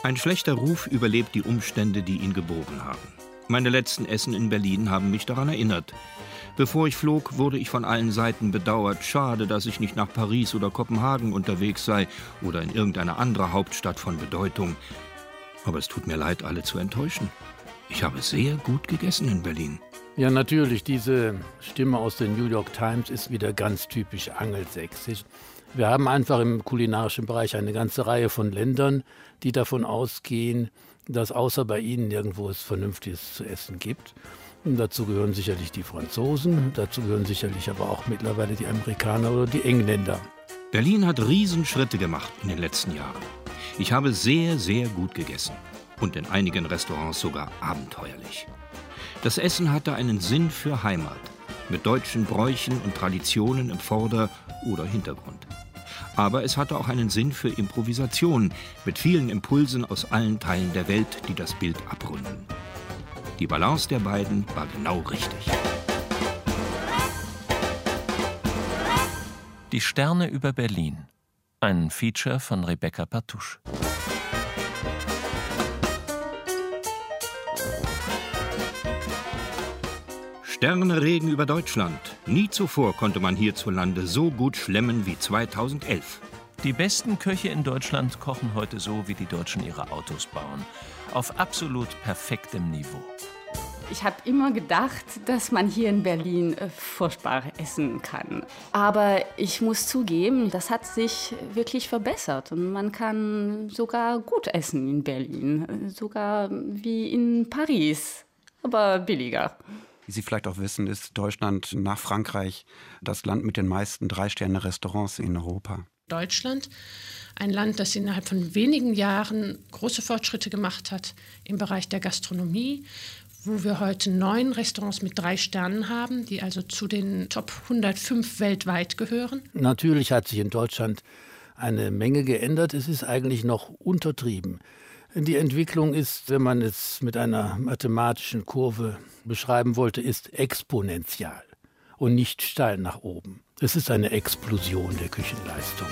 Ein schlechter Ruf überlebt die Umstände, die ihn geboren haben. Meine letzten Essen in Berlin haben mich daran erinnert. Bevor ich flog, wurde ich von allen Seiten bedauert. Schade, dass ich nicht nach Paris oder Kopenhagen unterwegs sei oder in irgendeine andere Hauptstadt von Bedeutung. Aber es tut mir leid, alle zu enttäuschen. Ich habe sehr gut gegessen in Berlin. Ja, natürlich, diese Stimme aus der New York Times ist wieder ganz typisch angelsächsisch. Wir haben einfach im kulinarischen Bereich eine ganze Reihe von Ländern, die davon ausgehen, dass außer bei ihnen nirgendwo es Vernünftiges zu essen gibt. Und dazu gehören sicherlich die Franzosen, dazu gehören sicherlich aber auch mittlerweile die Amerikaner oder die Engländer. Berlin hat Riesenschritte gemacht in den letzten Jahren. Ich habe sehr, sehr gut gegessen. Und in einigen Restaurants sogar abenteuerlich. Das Essen hatte einen Sinn für Heimat, mit deutschen Bräuchen und Traditionen im Vorder- oder Hintergrund. Aber es hatte auch einen Sinn für Improvisation, mit vielen Impulsen aus allen Teilen der Welt, die das Bild abrunden. Die Balance der beiden war genau richtig. Die Sterne über Berlin. Ein Feature von Rebecca Partouche. Sternenregen über Deutschland. Nie zuvor konnte man hierzulande so gut schlemmen wie 2011. Die besten Köche in Deutschland kochen heute so, wie die Deutschen ihre Autos bauen. Auf absolut perfektem Niveau. Ich habe immer gedacht, dass man hier in Berlin furchtbar essen kann. Aber ich muss zugeben, das hat sich wirklich verbessert. Und man kann sogar gut essen in Berlin. Sogar wie in Paris, aber billiger. Wie Sie vielleicht auch wissen, ist Deutschland nach Frankreich das Land mit den meisten 3-Sterne-Restaurants in Europa. Deutschland, ein Land, das innerhalb von wenigen Jahren große Fortschritte gemacht hat im Bereich der Gastronomie, wo wir heute 9 Restaurants mit 3 Sternen haben, die also zu den Top 105 weltweit gehören. Natürlich hat sich in Deutschland eine Menge geändert. Es ist eigentlich noch untertrieben. Die Entwicklung ist, wenn man es mit einer mathematischen Kurve beschreiben wollte, ist exponentiell und nicht steil nach oben. Es ist eine Explosion der Küchenleistung.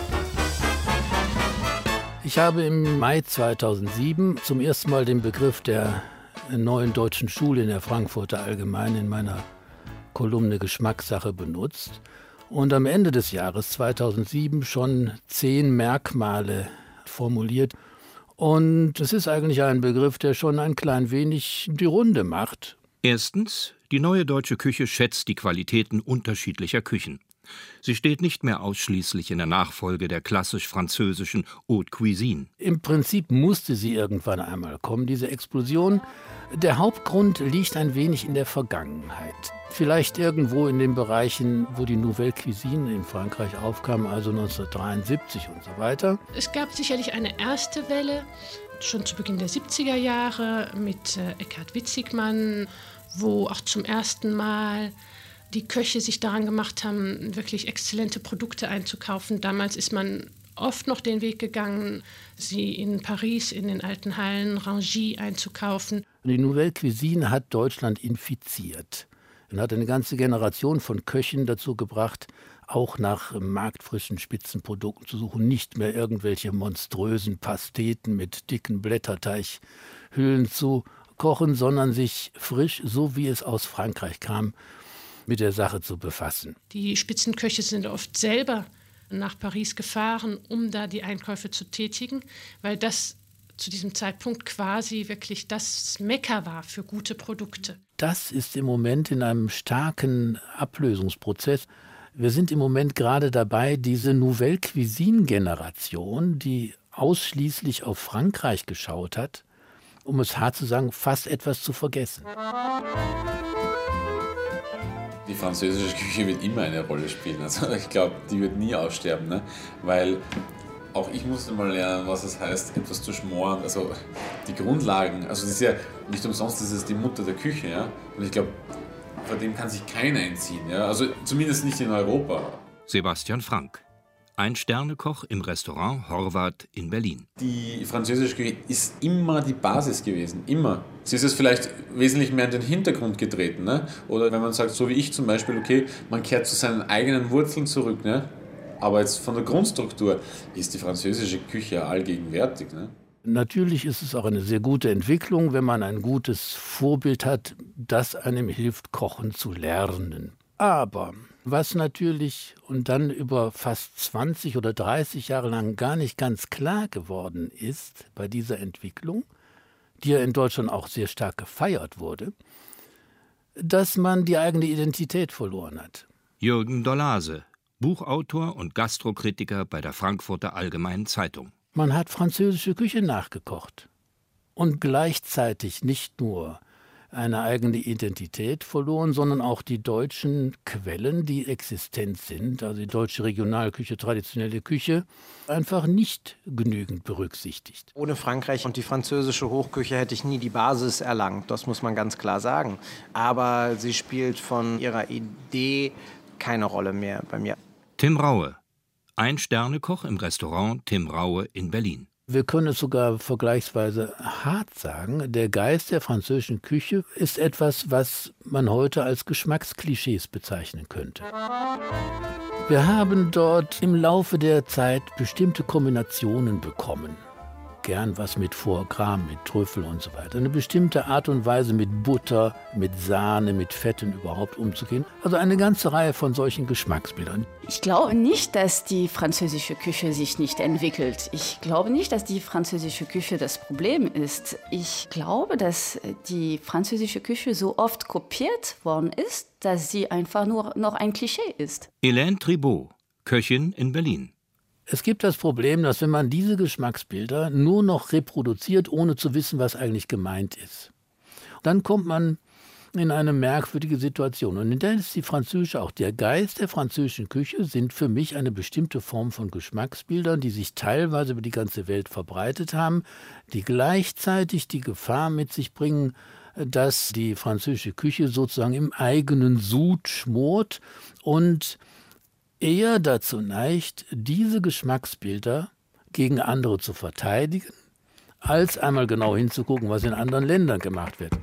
Ich habe im Mai 2007 zum ersten Mal den Begriff der neuen deutschen Schule in der Frankfurter Allgemeinen in meiner Kolumne Geschmackssache benutzt und am Ende des Jahres 2007 schon 10 Merkmale formuliert. Und es ist eigentlich ein Begriff, der schon ein klein wenig die Runde macht. Erstens, die neue deutsche Küche schätzt die Qualitäten unterschiedlicher Küchen. Sie steht nicht mehr ausschließlich in der Nachfolge der klassisch-französischen Haute Cuisine. Im Prinzip musste sie irgendwann einmal kommen, diese Explosion. Der Hauptgrund liegt ein wenig in der Vergangenheit. Vielleicht irgendwo in den Bereichen, wo die Nouvelle Cuisine in Frankreich aufkam, also 1973 und so weiter. Es gab sicherlich eine erste Welle, schon zu Beginn der 70er Jahre mit Eckhard Witzigmann, wo auch zum ersten Mal die Köche sich daran gemacht haben, wirklich exzellente Produkte einzukaufen. Damals ist man oft noch den Weg gegangen, sie in Paris, in den alten Hallen Rangy einzukaufen. Die Nouvelle Cuisine hat Deutschland infiziert und hat eine ganze Generation von Köchen dazu gebracht, auch nach marktfrischen Spitzenprodukten zu suchen, nicht mehr irgendwelche monströsen Pasteten mit dicken Blätterteighüllen zu kochen, sondern sich frisch, so wie es aus Frankreich kam, mit der Sache zu befassen. Die Spitzenköche sind oft selber nach Paris gefahren, um da die Einkäufe zu tätigen, weil das zu diesem Zeitpunkt quasi wirklich das Mekka war für gute Produkte. Das ist im Moment in einem starken Ablösungsprozess. Wir sind im Moment gerade dabei, diese Nouvelle Cuisine-Generation, die ausschließlich auf Frankreich geschaut hat, um es hart zu sagen, fast etwas zu vergessen. Die französische Küche wird immer eine Rolle spielen. Also ich glaube, die wird nie aussterben, ne? Weil auch ich musste mal lernen, was es heißt, etwas zu schmoren. Also die Grundlagen, also das ist ja nicht umsonst, das ist die Mutter der Küche, ja. Und ich glaube, vor dem kann sich keiner entziehen, ja. Also zumindest nicht in Europa. Sebastian Frank, ein Sternekoch im Restaurant Horvath in Berlin. Die französische Küche ist immer die Basis gewesen, immer. Sie ist jetzt vielleicht wesentlich mehr in den Hintergrund getreten, ne? Oder wenn man sagt, so wie ich zum Beispiel, okay, man kehrt zu seinen eigenen Wurzeln zurück, ne? Aber jetzt von der Grundstruktur ist die französische Küche allgegenwärtig, ne? Natürlich ist es auch eine sehr gute Entwicklung, wenn man ein gutes Vorbild hat, das einem hilft, kochen zu lernen. Aber was natürlich und dann über fast 20 oder 30 Jahre lang gar nicht ganz klar geworden ist bei dieser Entwicklung, die ja in Deutschland auch sehr stark gefeiert wurde, dass man die eigene Identität verloren hat. Jürgen Dollase, Buchautor und Gastrokritiker bei der Frankfurter Allgemeinen Zeitung. Man hat französische Küche nachgekocht und gleichzeitig nicht nur eine eigene Identität verloren, sondern auch die deutschen Quellen, die existent sind, also die deutsche Regionalküche, traditionelle Küche, einfach nicht genügend berücksichtigt. Ohne Frankreich und die französische Hochküche hätte ich nie die Basis erlangt, das muss man ganz klar sagen. Aber sie spielt von ihrer Idee keine Rolle mehr bei mir. Tim Raue, Ein-Sterne-Koch im Restaurant Tim Raue in Berlin. Wir können es sogar vergleichsweise hart sagen, der Geist der französischen Küche ist etwas, was man heute als Geschmacksklischees bezeichnen könnte. Wir haben dort im Laufe der Zeit bestimmte Kombinationen bekommen. Gern was mit Foie Gras, mit Trüffel und so weiter. Eine bestimmte Art und Weise mit Butter, mit Sahne, mit Fetten überhaupt umzugehen. Also eine ganze Reihe von solchen Geschmacksbildern. Ich glaube nicht, dass die französische Küche sich nicht entwickelt. Ich glaube nicht, dass die französische Küche das Problem ist. Ich glaube, dass die französische Küche so oft kopiert worden ist, dass sie einfach nur noch ein Klischee ist. Hélène Tribault, Köchin in Berlin. Es gibt das Problem, dass wenn man diese Geschmacksbilder nur noch reproduziert, ohne zu wissen, was eigentlich gemeint ist, dann kommt man in eine merkwürdige Situation. Und in der ist die französische, auch der Geist der französischen Küche sind für mich eine bestimmte Form von Geschmacksbildern, die sich teilweise über die ganze Welt verbreitet haben, die gleichzeitig die Gefahr mit sich bringen, dass die französische Küche sozusagen im eigenen Sud schmort und eher dazu neigt, diese Geschmacksbilder gegen andere zu verteidigen, als einmal genau hinzugucken, was in anderen Ländern gemacht wird.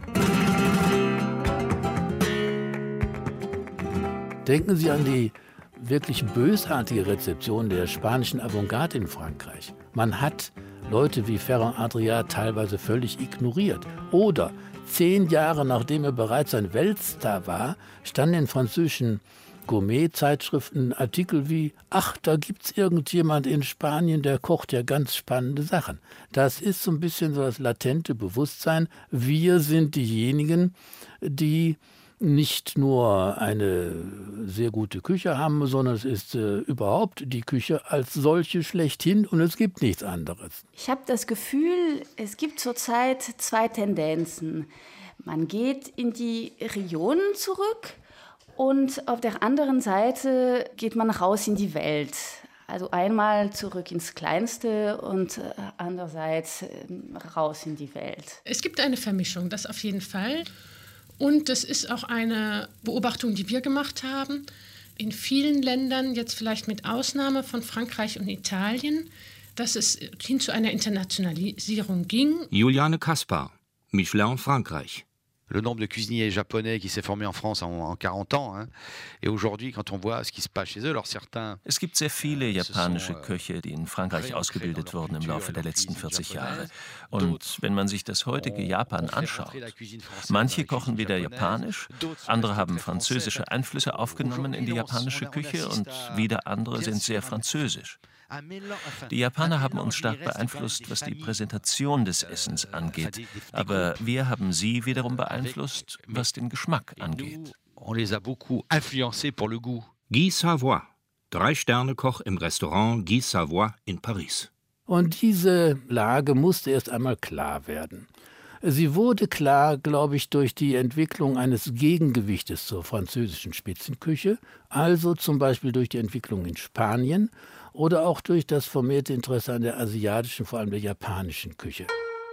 Denken Sie an die wirklich bösartige Rezeption der spanischen Avantgarde in Frankreich. Man hat Leute wie Ferran Adrià teilweise völlig ignoriert. Oder 10 Jahre nachdem er bereits ein Weltstar war, standen in französischen Gourmet-Zeitschriften Artikel wie »Ach, da gibt's irgendjemand in Spanien, der kocht ja ganz spannende Sachen«. Das ist so ein bisschen so das latente Bewusstsein. Wir sind diejenigen, die nicht nur eine sehr gute Küche haben, sondern es ist überhaupt die Küche als solche schlechthin und es gibt nichts anderes. Ich habe das Gefühl, es gibt zurzeit 2 Tendenzen. Man geht in die Regionen zurück und auf der anderen Seite geht man raus in die Welt. Also einmal zurück ins Kleinste und andererseits raus in die Welt. Es gibt eine Vermischung, das auf jeden Fall. Und das ist auch eine Beobachtung, die wir gemacht haben. In vielen Ländern, jetzt vielleicht mit Ausnahme von Frankreich und Italien, dass es hin zu einer Internationalisierung ging. Juliane Kaspar, Michelin Frankreich. Le nombre de cuisiniers japonais qui s'est formé en France en 40 ans. Hein. Et aujourd'hui, quand on voit ce qui se passe chez eux, alors certains... Es gibt sehr viele japanische Köche, die in Frankreich ausgebildet wurden im Laufe der letzten 40 Jahre. Und wenn man sich das heutige Japan anschaut, manche kochen wieder japanisch, andere haben französische Einflüsse aufgenommen in die japanische Küche und wieder andere sind sehr französisch. Die Japaner haben uns stark beeinflusst, was die Präsentation des Essens angeht, aber wir haben sie wiederum beeinflusst, was den Geschmack angeht. Guy Savoy, 3-Sterne-Koch im Restaurant Guy Savoy in Paris. Und diese Lage musste erst einmal klar werden. Sie wurde klar, glaube ich, durch die Entwicklung eines Gegengewichtes zur französischen Spitzenküche, also zum Beispiel durch die Entwicklung in Spanien oder auch durch das vermehrte Interesse an der asiatischen, vor allem der japanischen Küche.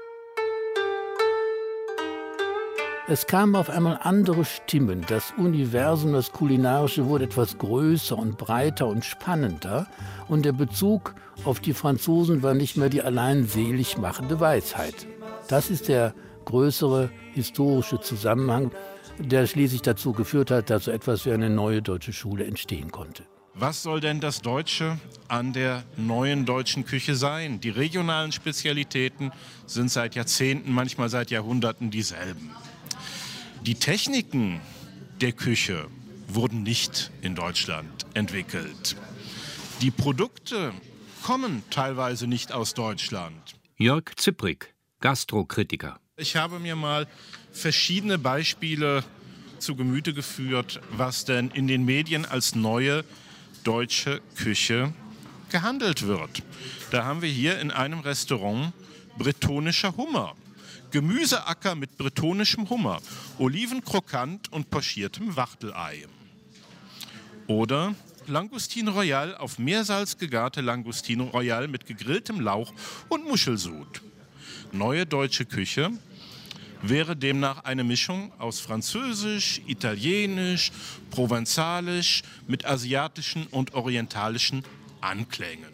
Es kamen auf einmal andere Stimmen. Das Universum, das Kulinarische wurde etwas größer und breiter und spannender. Und der Bezug auf die Franzosen war nicht mehr die allein selig machende Weisheit. Das ist der größere historische Zusammenhang, der schließlich dazu geführt hat, dass so etwas wie eine neue deutsche Schule entstehen konnte. Was soll denn das Deutsche an der neuen deutschen Küche sein? Die regionalen Spezialitäten sind seit Jahrzehnten, manchmal seit Jahrhunderten dieselben. Die Techniken der Küche wurden nicht in Deutschland entwickelt. Die Produkte kommen teilweise nicht aus Deutschland. Jörg Zipprig, Gastrokritiker. Ich habe mir mal verschiedene Beispiele zu Gemüte geführt, was denn in den Medien als neue deutsche Küche gehandelt wird. Da haben wir hier in einem Restaurant bretonischer Hummer. Gemüseacker mit bretonischem Hummer, Oliven krokant und pochiertem Wachtelei. Oder Langustine Royal auf Meersalz gegarte Langustine Royal mit gegrilltem Lauch und Muschelsud. Neue deutsche Küche wäre demnach eine Mischung aus Französisch, Italienisch, Provenzalisch mit asiatischen und orientalischen Anklängen.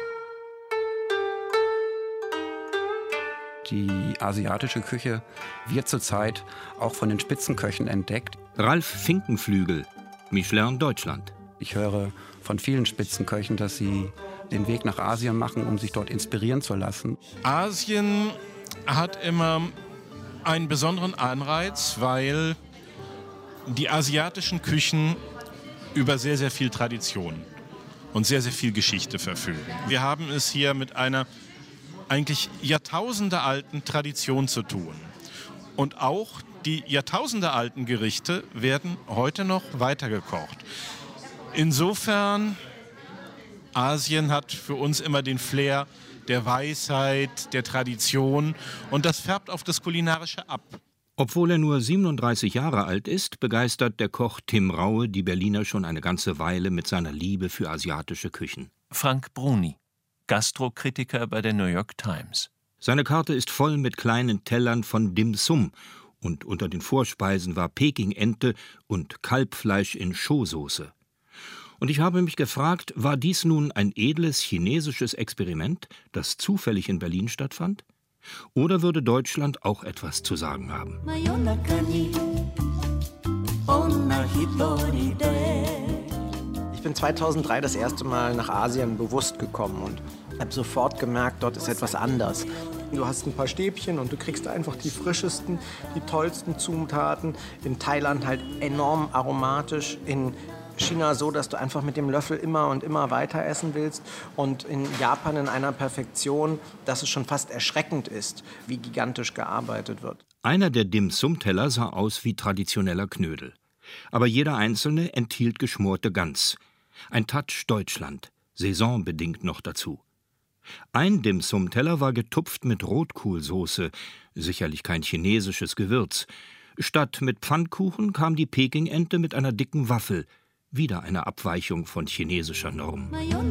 Die asiatische Küche wird zurzeit auch von den Spitzenköchen entdeckt. Ralf Finkenflügel, Michelin Deutschland. Ich höre von vielen Spitzenköchen, dass sie den Weg nach Asien machen, um sich dort inspirieren zu lassen. Asien hat immer einen besonderen Anreiz, weil die asiatischen Küchen über sehr, sehr viel Tradition und sehr, sehr viel Geschichte verfügen. Wir haben es hier mit einer eigentlich jahrtausendealten Tradition zu tun. Und auch die jahrtausendealten Gerichte werden heute noch weitergekocht. Insofern, Asien hat für uns immer den Flair der Weisheit, der Tradition und das färbt auf das Kulinarische ab. Obwohl er nur 37 Jahre alt ist, begeistert der Koch Tim Raue die Berliner schon eine ganze Weile mit seiner Liebe für asiatische Küchen. Frank Bruni, Gastrokritiker bei der New York Times. Seine Karte ist voll mit kleinen Tellern von Dim Sum und unter den Vorspeisen war Peking-Ente und Kalbfleisch in Shou-Soße. Und ich habe mich gefragt, war dies nun ein edles chinesisches Experiment, das zufällig in Berlin stattfand? Oder würde Deutschland auch etwas zu sagen haben? Ich bin 2003 das erste Mal nach Asien bewusst gekommen und habe sofort gemerkt, dort ist etwas anders. Du hast ein paar Stäbchen und du kriegst einfach die frischesten, die tollsten Zutaten. In Thailand halt enorm aromatisch, in China so, dass du einfach mit dem Löffel immer und immer weiter essen willst und in Japan in einer Perfektion, dass es schon fast erschreckend ist, wie gigantisch gearbeitet wird. Einer der Dim-Sum-Teller sah aus wie traditioneller Knödel. Aber jeder einzelne enthielt geschmorte Gans. Ein Touch Deutschland, saisonbedingt noch dazu. Ein Dim-Sum-Teller war getupft mit Rotkohlsoße, sicherlich kein chinesisches Gewürz. Statt mit Pfannkuchen kam die Peking-Ente mit einer dicken Waffel, wieder eine Abweichung von chinesischer Norm.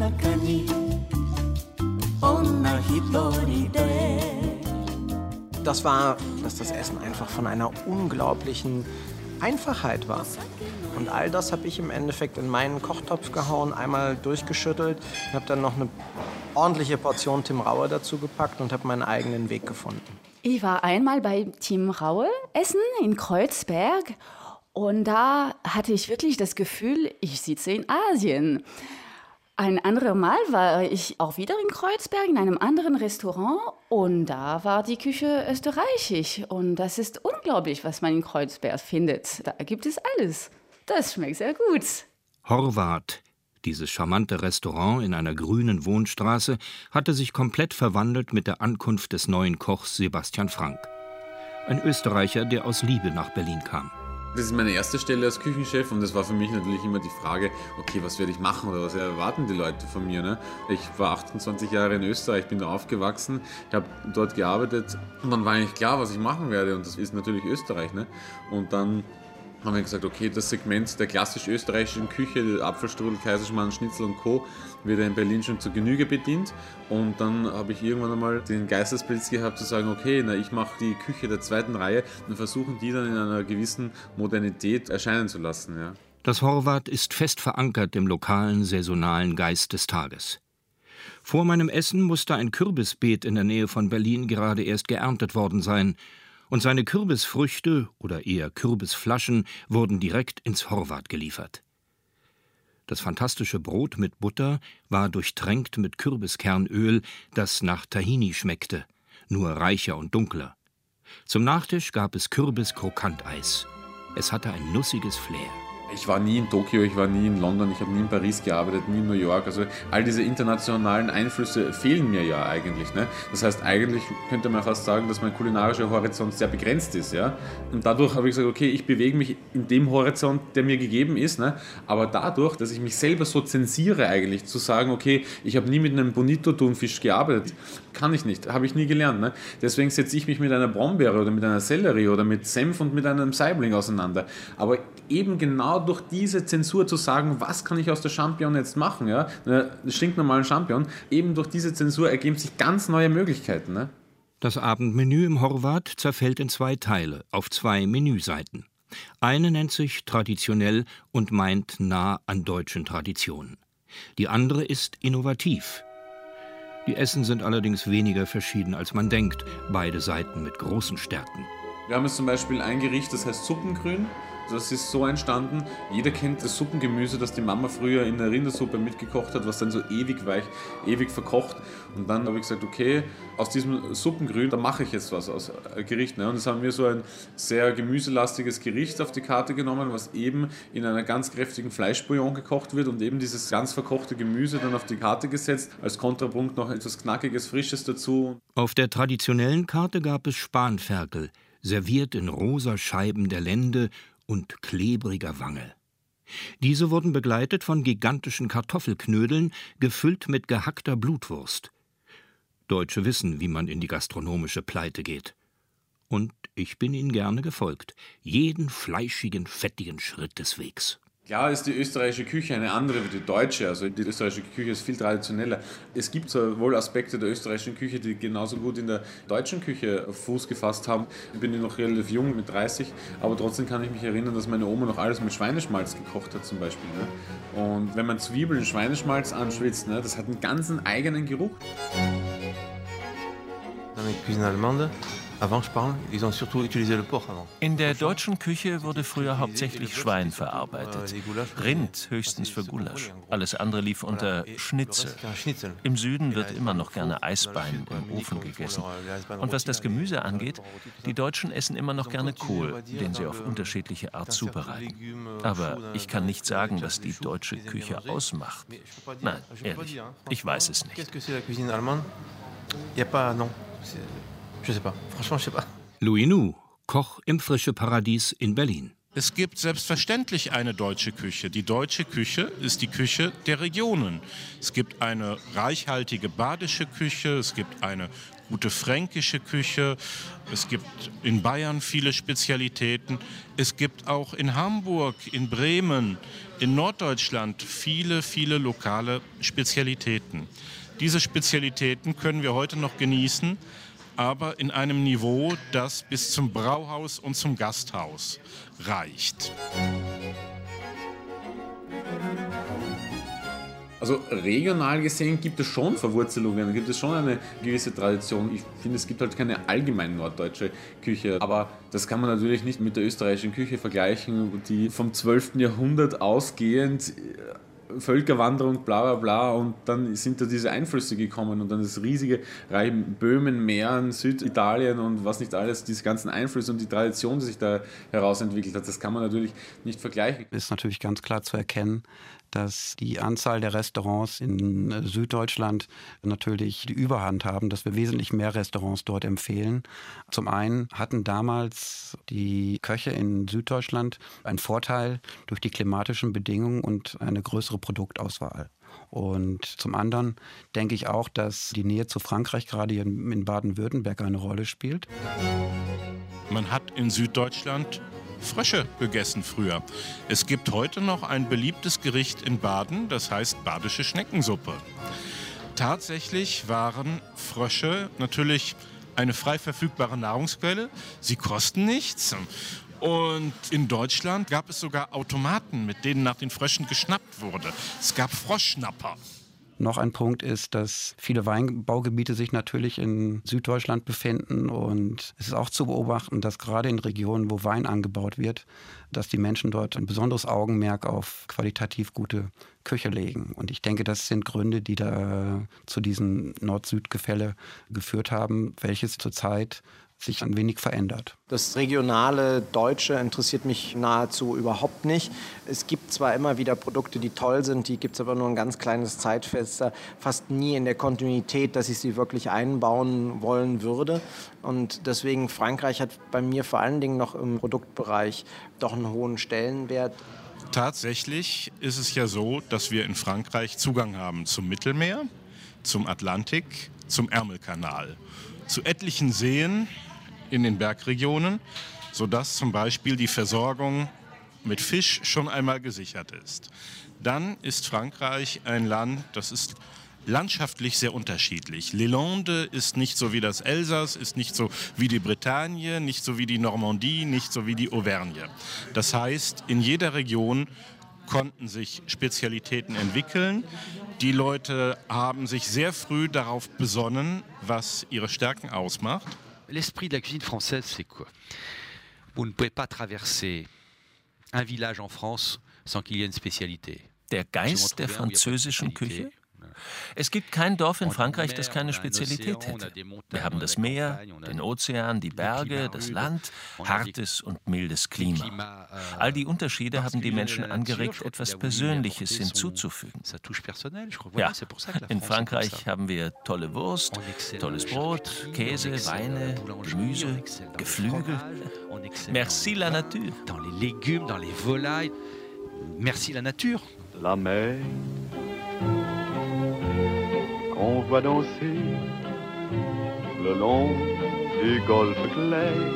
Das war, dass das Essen einfach von einer unglaublichen Einfachheit war. Und all das habe ich im Endeffekt in meinen Kochtopf gehauen, einmal durchgeschüttelt, habe dann noch eine ordentliche Portion Tim Raue dazu gepackt und habe meinen eigenen Weg gefunden. Ich war einmal bei Tim Raue essen in Kreuzberg und da hatte ich wirklich das Gefühl, ich sitze in Asien. Ein anderes Mal war ich auch wieder in Kreuzberg in einem anderen Restaurant und da war die Küche österreichisch. Und das ist unglaublich, was man in Kreuzberg findet. Da gibt es alles. Das schmeckt sehr gut. Horvath, dieses charmante Restaurant in einer grünen Wohnstraße, hatte sich komplett verwandelt mit der Ankunft des neuen Kochs Sebastian Frank. Ein Österreicher, der aus Liebe nach Berlin kam. Das ist meine erste Stelle als Küchenchef und das war für mich natürlich immer die Frage, okay, was werde ich machen oder was erwarten die Leute von mir? Ne? Ich war 28 Jahre in Österreich, bin da aufgewachsen, habe dort gearbeitet und dann war eigentlich klar, was ich machen werde und das ist natürlich Österreich. Ne? Und dann haben wir gesagt, okay, das Segment der klassisch österreichischen Küche, Apfelstrudel, Kaiserschmarrn, Schnitzel und Co. wird in Berlin schon zur Genüge bedient. Und dann habe ich irgendwann einmal den Geistesblitz gehabt zu sagen, okay, ich mache die Küche der zweiten Reihe und versuchen die dann in einer gewissen Modernität erscheinen zu lassen. Ja. Das Horvath ist fest verankert im lokalen, saisonalen Geist des Tages. Vor meinem Essen musste ein Kürbisbeet in der Nähe von Berlin gerade erst geerntet worden sein. Und seine Kürbisfrüchte oder eher Kürbisflaschen wurden direkt ins Horvath geliefert. Das fantastische Brot mit Butter war durchtränkt mit Kürbiskernöl, das nach Tahini schmeckte, nur reicher und dunkler. Zum Nachtisch gab es Kürbis-Krokanteis. Es hatte ein nussiges Flair. Ich war nie in Tokio, ich war nie in London, ich habe nie in Paris gearbeitet, nie in New York. Also all diese internationalen Einflüsse fehlen mir ja eigentlich. Ne? Das heißt, eigentlich könnte man fast sagen, dass mein kulinarischer Horizont sehr begrenzt ist. Ja? Und dadurch habe ich gesagt, okay, ich bewege mich in dem Horizont, der mir gegeben ist. Ne? Aber dadurch, dass ich mich selber so zensiere eigentlich, zu sagen, okay, ich habe nie mit einem Bonito-Thunfisch gearbeitet, kann ich nicht, habe ich nie gelernt. Ne? Deswegen setze ich mich mit einer Brombeere oder mit einer Sellerie oder mit Senf und mit einem Saibling auseinander. Aber eben genau durch diese Zensur zu sagen, was kann ich aus der Champignon jetzt machen, ja, stinknormalen Champignon, eben durch diese Zensur ergeben sich ganz neue Möglichkeiten. Ne? Das Abendmenü im Horvath zerfällt in 2 Teile, auf 2 Menüseiten. Eine nennt sich traditionell und meint nah an deutschen Traditionen. Die andere ist innovativ. Die Essen sind allerdings weniger verschieden, als man denkt, beide Seiten mit großen Stärken. Wir haben jetzt zum Beispiel ein Gericht, das heißt Suppengrün. Das ist so entstanden, jeder kennt das Suppengemüse, das die Mama früher in der Rindersuppe mitgekocht hat, was dann so ewig weich, ewig verkocht. Und dann habe ich gesagt, okay, aus diesem Suppengrün, da mache ich jetzt was aus Gericht. Ne? Und das haben wir so ein sehr gemüselastiges Gericht auf die Karte genommen, was eben in einer ganz kräftigen Fleischbouillon gekocht wird und eben dieses ganz verkochte Gemüse dann auf die Karte gesetzt. Als Kontrapunkt noch etwas Knackiges, Frisches dazu. Auf der traditionellen Karte gab es Spanferkel, serviert in rosa Scheiben der Lende und klebriger Wange. Diese wurden begleitet von gigantischen Kartoffelknödeln, gefüllt mit gehackter Blutwurst. Deutsche wissen, wie man in die gastronomische Pleite geht. Und ich bin ihnen gerne gefolgt, jeden fleischigen, fettigen Schritt des Wegs. Klar ist die österreichische Küche eine andere wie die deutsche, also die österreichische Küche ist viel traditioneller. Es gibt wohl Aspekte der österreichischen Küche, die genauso gut in der deutschen Küche Fuß gefasst haben. Ich bin noch relativ jung, mit 30, aber trotzdem kann ich mich erinnern, dass meine Oma noch alles mit Schweineschmalz gekocht hat zum Beispiel. Ne? Und wenn man Zwiebeln in Schweineschmalz anschwitzt, ne, das hat einen ganz eigenen Geruch. In der deutschen Küche wurde früher hauptsächlich Schwein verarbeitet. Rind höchstens für Gulasch. Alles andere lief unter Schnitzel. Im Süden wird immer noch gerne Eisbein im Ofen gegessen. Und was das Gemüse angeht, die Deutschen essen immer noch gerne Kohl, den sie auf unterschiedliche Art zubereiten. Aber ich kann nicht sagen, was die deutsche Küche ausmacht. Nein, ehrlich, ich weiß es nicht. Louis Nou, Koch im Frische-Paradies in Berlin. Es gibt selbstverständlich eine deutsche Küche. Die deutsche Küche ist die Küche der Regionen. Es gibt eine reichhaltige badische Küche, es gibt eine gute fränkische Küche, es gibt in Bayern viele Spezialitäten, es gibt auch in Hamburg, in Bremen, in Norddeutschland viele, viele lokale Spezialitäten. Diese Spezialitäten können wir heute noch genießen, aber in einem Niveau, das bis zum Brauhaus und zum Gasthaus reicht. Also regional gesehen gibt es schon Verwurzelungen, gibt es schon eine gewisse Tradition. Ich finde, es gibt halt keine allgemein norddeutsche Küche, aber das kann man natürlich nicht mit der österreichischen Küche vergleichen, die vom 12. Jahrhundert ausgehend Völkerwanderung, bla bla bla, und dann sind da diese Einflüsse gekommen und dann das riesige Reich Böhmen, Mähren, Süditalien und was nicht alles, diese ganzen Einflüsse und die Tradition, die sich da herausentwickelt hat, das kann man natürlich nicht vergleichen. Ist natürlich ganz klar zu erkennen, dass die Anzahl der Restaurants in Süddeutschland natürlich die Überhand haben, dass wir wesentlich mehr Restaurants dort empfehlen. Zum einen hatten damals die Köche in Süddeutschland einen Vorteil durch die klimatischen Bedingungen und eine größere Produktauswahl. Und zum anderen denke ich auch, dass die Nähe zu Frankreich gerade hier in Baden-Württemberg eine Rolle spielt. Man hat in Süddeutschland Frösche gegessen früher. Es gibt heute noch ein beliebtes Gericht in Baden, das heißt badische Schneckensuppe. Tatsächlich waren Frösche natürlich eine frei verfügbare Nahrungsquelle. Sie kosten nichts. Und in Deutschland gab es sogar Automaten, mit denen nach den Fröschen geschnappt wurde. Es gab Froschschnapper. Noch ein Punkt ist, dass viele Weinbaugebiete sich natürlich in Süddeutschland befinden und es ist auch zu beobachten, dass gerade in Regionen, wo Wein angebaut wird, dass die Menschen dort ein besonderes Augenmerk auf qualitativ gute Küche legen. Und ich denke, das sind Gründe, die da zu diesem Nord-Süd-Gefälle geführt haben, welches zurzeit sich ein wenig verändert. Das regionale Deutsche interessiert mich nahezu überhaupt nicht. Es gibt zwar immer wieder Produkte, die toll sind, die gibt es aber nur ein ganz kleines Zeitfenster, fast nie in der Kontinuität, dass ich sie wirklich einbauen wollen würde. Und deswegen, Frankreich hat bei mir vor allen Dingen noch im Produktbereich doch einen hohen Stellenwert. Tatsächlich ist es ja so, dass wir in Frankreich Zugang haben zum Mittelmeer, zum Atlantik, zum Ärmelkanal, zu etlichen Seen in den Bergregionen, sodass zum Beispiel die Versorgung mit Fisch schon einmal gesichert ist. Dann ist Frankreich ein Land, das ist landschaftlich sehr unterschiedlich. Les Landes ist nicht so wie das Elsass, ist nicht so wie die Bretagne, nicht so wie die Normandie, nicht so wie die Auvergne. Das heißt, in jeder Region konnten sich Spezialitäten entwickeln. Die Leute haben sich sehr früh darauf besonnen, was ihre Stärken ausmacht. L'esprit de la cuisine française, c'est quoi? Vous ne pouvez pas traverser un village en France sans qu'il y ait une spécialité. Der Geist der französischen Küche? Es gibt kein Dorf in Frankreich, das keine Spezialität hätte. Wir haben das Meer, den Ozean, die Berge, das Land, hartes und mildes Klima. All die Unterschiede haben die Menschen angeregt, etwas Persönliches hinzuzufügen. Ja, in Frankreich haben wir tolle Wurst, tolles Brot, Käse, Weine, Gemüse, Geflügel. Merci la nature. Dans les légumes, dans les volailles. Merci la nature. La mer. On voit danser le long du golfe clair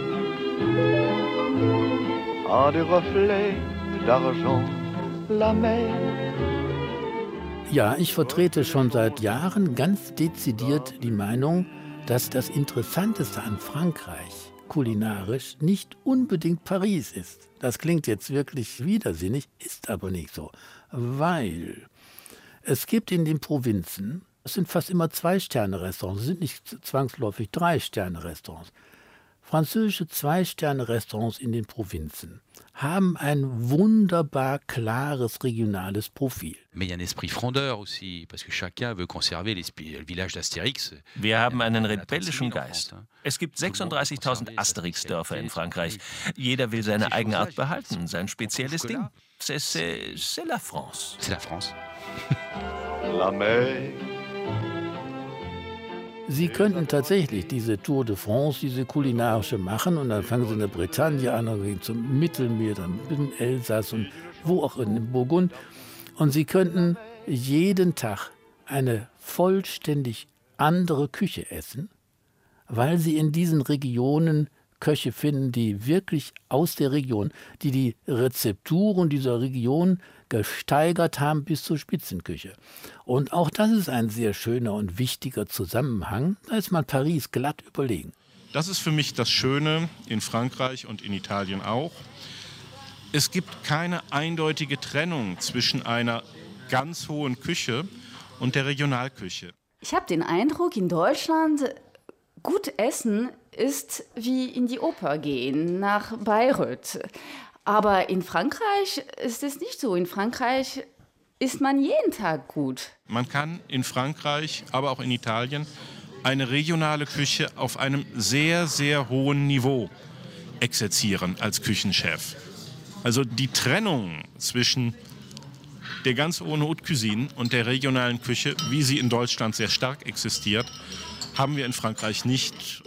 à des reflets d'argent la mer. Ja, ich vertrete schon seit Jahren ganz dezidiert die Meinung, dass das Interessanteste an Frankreich kulinarisch nicht unbedingt Paris ist. Das klingt jetzt wirklich widersinnig, ist aber nicht so, weil es gibt in den Provinzen, es sind fast immer 2-Sterne-Restaurants, es sind nicht zwangsläufig 3-Sterne-Restaurants. Französische 2-Sterne-Restaurants in den Provinzen haben ein wunderbar klares regionales Profil. Mais il y a un esprit frondeur aussi, parce que chacun veut conserver le village d'Astérix. Wir haben einen rebellischen Geist. Es gibt 36.000 Asterix-Dörfer in Frankreich. Jeder will seine Eigenart behalten, sein spezielles Ding. C'est la France. C'est la France. La mer. Sie könnten tatsächlich diese Tour de France, diese kulinarische machen und dann fangen sie in der Bretagne an und gehen zum Mittelmeer, dann in Elsass und wo auch in Burgund. Und sie könnten jeden Tag eine vollständig andere Küche essen, weil sie in diesen Regionen Köche finden, die wirklich aus der Region, die Rezepturen dieser Region gesteigert haben bis zur Spitzenküche. Und auch das ist ein sehr schöner und wichtiger Zusammenhang. Da ist man Paris glatt überlegen. Das ist für mich das Schöne in Frankreich und in Italien auch. Es gibt keine eindeutige Trennung zwischen einer ganz hohen Küche und der Regionalküche. Ich habe den Eindruck, in Deutschland gut essen ist wie in die Oper gehen, nach Bayreuth. Aber in Frankreich ist es nicht so. In Frankreich isst man jeden Tag gut. Man kann in Frankreich, aber auch in Italien, eine regionale Küche auf einem sehr, sehr hohen Niveau exerzieren als Küchenchef. Also die Trennung zwischen der ganz hohen Haute Cuisine und der regionalen Küche, wie sie in Deutschland sehr stark existiert, haben wir in Frankreich nicht.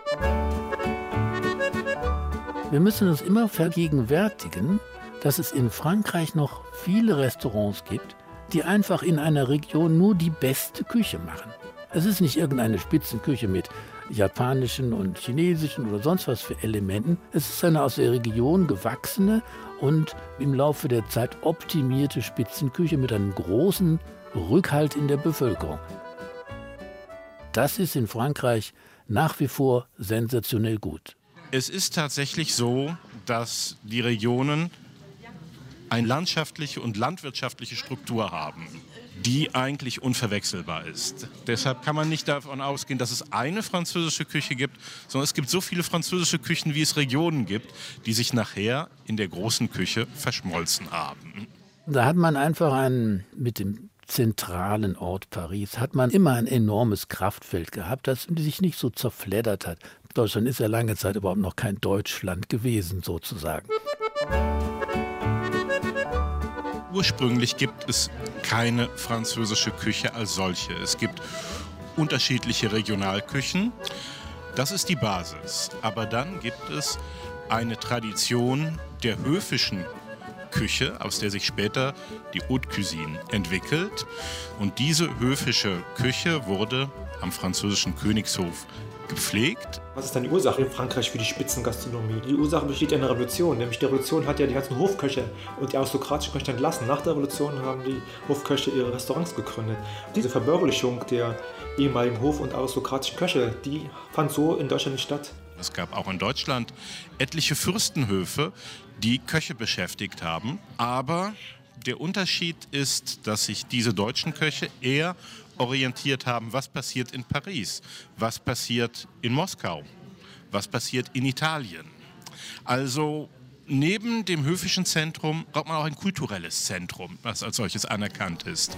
Wir müssen uns immer vergegenwärtigen, dass es in Frankreich noch viele Restaurants gibt, die einfach in einer Region nur die beste Küche machen. Es ist nicht irgendeine Spitzenküche mit japanischen und chinesischen oder sonst was für Elementen. Es ist eine aus der Region gewachsene und im Laufe der Zeit optimierte Spitzenküche mit einem großen Rückhalt in der Bevölkerung. Das ist in Frankreich nach wie vor sensationell gut. Es ist tatsächlich so, dass die Regionen eine landschaftliche und landwirtschaftliche Struktur haben, die eigentlich unverwechselbar ist. Deshalb kann man nicht davon ausgehen, dass es eine französische Küche gibt, sondern es gibt so viele französische Küchen, wie es Regionen gibt, die sich nachher in der großen Küche verschmolzen haben. Da hat man einfach mit dem zentralen Ort Paris, hat man immer ein enormes Kraftfeld gehabt, das sich nicht so zerfleddert hat. Deutschland ist ja lange Zeit überhaupt noch kein Deutschland gewesen, sozusagen. Ursprünglich gibt es keine französische Küche als solche. Es gibt unterschiedliche Regionalküchen. Das ist die Basis. Aber dann gibt es eine Tradition der höfischen Küche, aus der sich später die Haute Cuisine entwickelt. Und diese höfische Küche wurde am französischen Königshof gepflegt. Was ist dann die Ursache in Frankreich für die Spitzengastronomie? Die Ursache besteht in der Revolution. Nämlich die Revolution hat ja die ganzen Hofköche und die aristokratischen Köche entlassen. Nach der Revolution haben die Hofköche ihre Restaurants gegründet. Diese Verbürgerlichung der ehemaligen Hof- und aristokratischen Köche, die fand so in Deutschland nicht statt. Es gab auch in Deutschland etliche Fürstenhöfe, die Köche beschäftigt haben. Aber der Unterschied ist, dass sich diese deutschen Köche eher orientiert haben, was passiert in Paris, was passiert in Moskau, was passiert in Italien. Also neben dem höfischen Zentrum braucht man auch ein kulturelles Zentrum, was als solches anerkannt ist.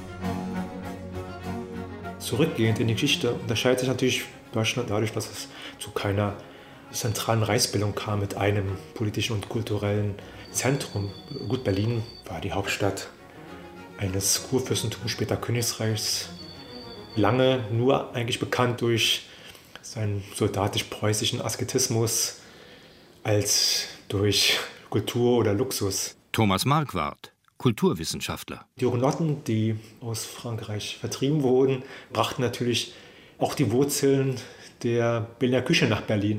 Zurückgehend in die Geschichte unterscheidet sich natürlich Deutschland dadurch, dass es zu keiner zentralen Reichsbildung kam mit einem politischen und kulturellen Zentrum. Gut, Berlin war die Hauptstadt eines Kurfürstentums, später Königsreichs, lange nur eigentlich bekannt durch seinen soldatisch-preußischen Asketismus als durch Kultur oder Luxus. Thomas Marquardt, Kulturwissenschaftler. Die Hugenotten, die aus Frankreich vertrieben wurden, brachten natürlich auch die Wurzeln der Berliner Küche nach Berlin.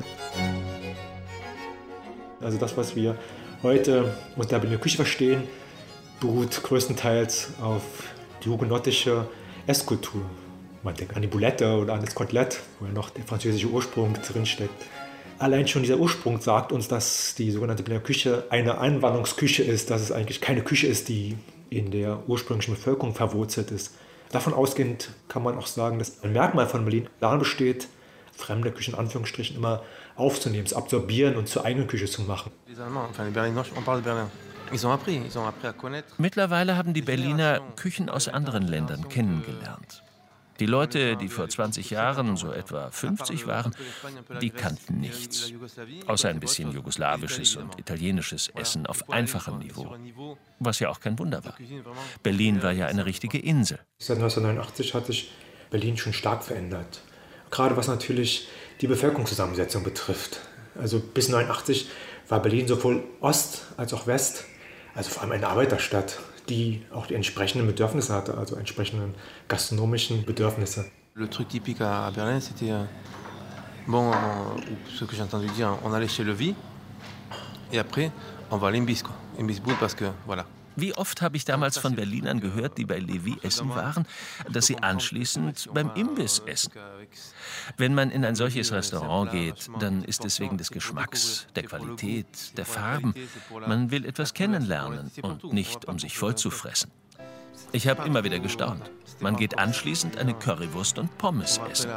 Also das, was wir heute unter der Berliner Küche verstehen, beruht größtenteils auf die hugenottische Esskultur. Man denkt an die Boulette oder an das Kotelett, wo ja noch der französische Ursprung drinsteckt. Allein schon dieser Ursprung sagt uns, dass die sogenannte Berliner Küche eine Einwanderungsküche ist, dass es eigentlich keine Küche ist, die in der ursprünglichen Bevölkerung verwurzelt ist. Davon ausgehend kann man auch sagen, dass ein Merkmal von Berlin darin besteht, fremde Küche in Anführungsstrichen immer aufzunehmen, zu absorbieren und zur eigenen Küche zu machen. Mittlerweile haben die Berliner Küchen aus anderen Ländern kennengelernt. Die Leute, die vor 20 Jahren so etwa 50 waren, die kannten nichts. Außer ein bisschen jugoslawisches und italienisches Essen auf einfachem Niveau. Was ja auch kein Wunder war. Berlin war ja eine richtige Insel. Seit 1989 hat sich Berlin schon stark verändert. Gerade was natürlich die Bevölkerungszusammensetzung betrifft. Also bis 1989 war Berlin sowohl Ost als auch West, also vor allem eine Arbeiterstadt, die auch die entsprechenden Bedürfnisse hatte, also entsprechenden gastronomischen Bedürfnisse. Le truc typique à Berlin, c'était ce que j'ai entendu dire, on allait chez Levi et après on va à l'Imbis, quoi. Imbis Boule parce que voilà. Wie oft habe ich damals von Berlinern gehört, die bei Levi essen waren, dass sie anschließend beim Imbiss essen. Wenn man in ein solches Restaurant geht, dann ist es wegen des Geschmacks, der Qualität, der Farben. Man will etwas kennenlernen und nicht, um sich voll zu fressen. Ich habe immer wieder gestaunt. Man geht anschließend eine Currywurst und Pommes essen.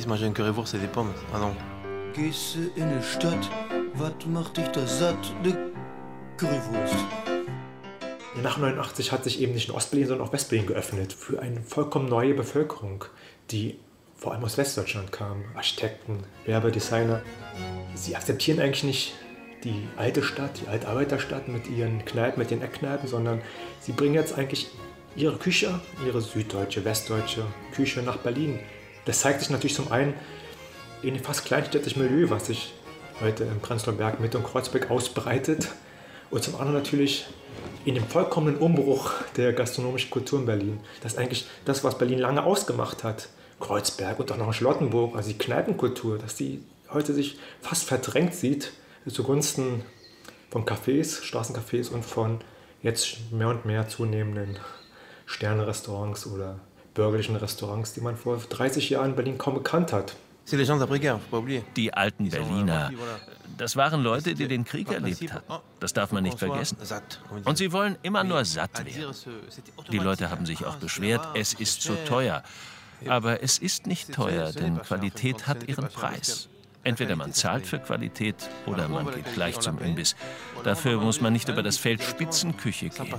Gehst du in die Stadt, was macht dich da satt? Die Currywurst. Nach 1989 hat sich eben nicht nur Ostberlin, sondern auch Westberlin geöffnet für eine vollkommen neue Bevölkerung, die vor allem aus Westdeutschland kam. Architekten, Werber, Designer. Sie akzeptieren eigentlich nicht die alte Stadt, die alte Arbeiterstadt mit ihren Kneipen, mit ihren Eckkneipen, sondern sie bringen jetzt eigentlich ihre Küche, ihre süddeutsche, westdeutsche Küche nach Berlin. Das zeigt sich natürlich zum einen in dem fast kleinstädtischen Milieu, was sich heute im Prenzlauer Berg, Mitte und Kreuzberg ausbreitet. Und zum anderen natürlich in dem vollkommenen Umbruch der gastronomischen Kultur in Berlin. Das ist eigentlich das, was Berlin lange ausgemacht hat. Kreuzberg und auch noch in Charlottenburg, also die Kneipenkultur, dass die heute sich fast verdrängt sieht zugunsten von Cafés, Straßencafés und von jetzt mehr und mehr zunehmenden Sterne-Restaurants oder bürgerlichen Restaurants, die man vor 30 Jahren in Berlin kaum gekannt hat. Die alten Berliner, das waren Leute, die den Krieg erlebt hatten. Das darf man nicht vergessen. Und sie wollen immer nur satt werden. Die Leute haben sich auch beschwert, es ist zu teuer. Aber es ist nicht teuer, denn Qualität hat ihren Preis. Entweder man zahlt für Qualität oder man geht gleich zum Imbiss. Dafür muss man nicht über das Feld Spitzenküche gehen.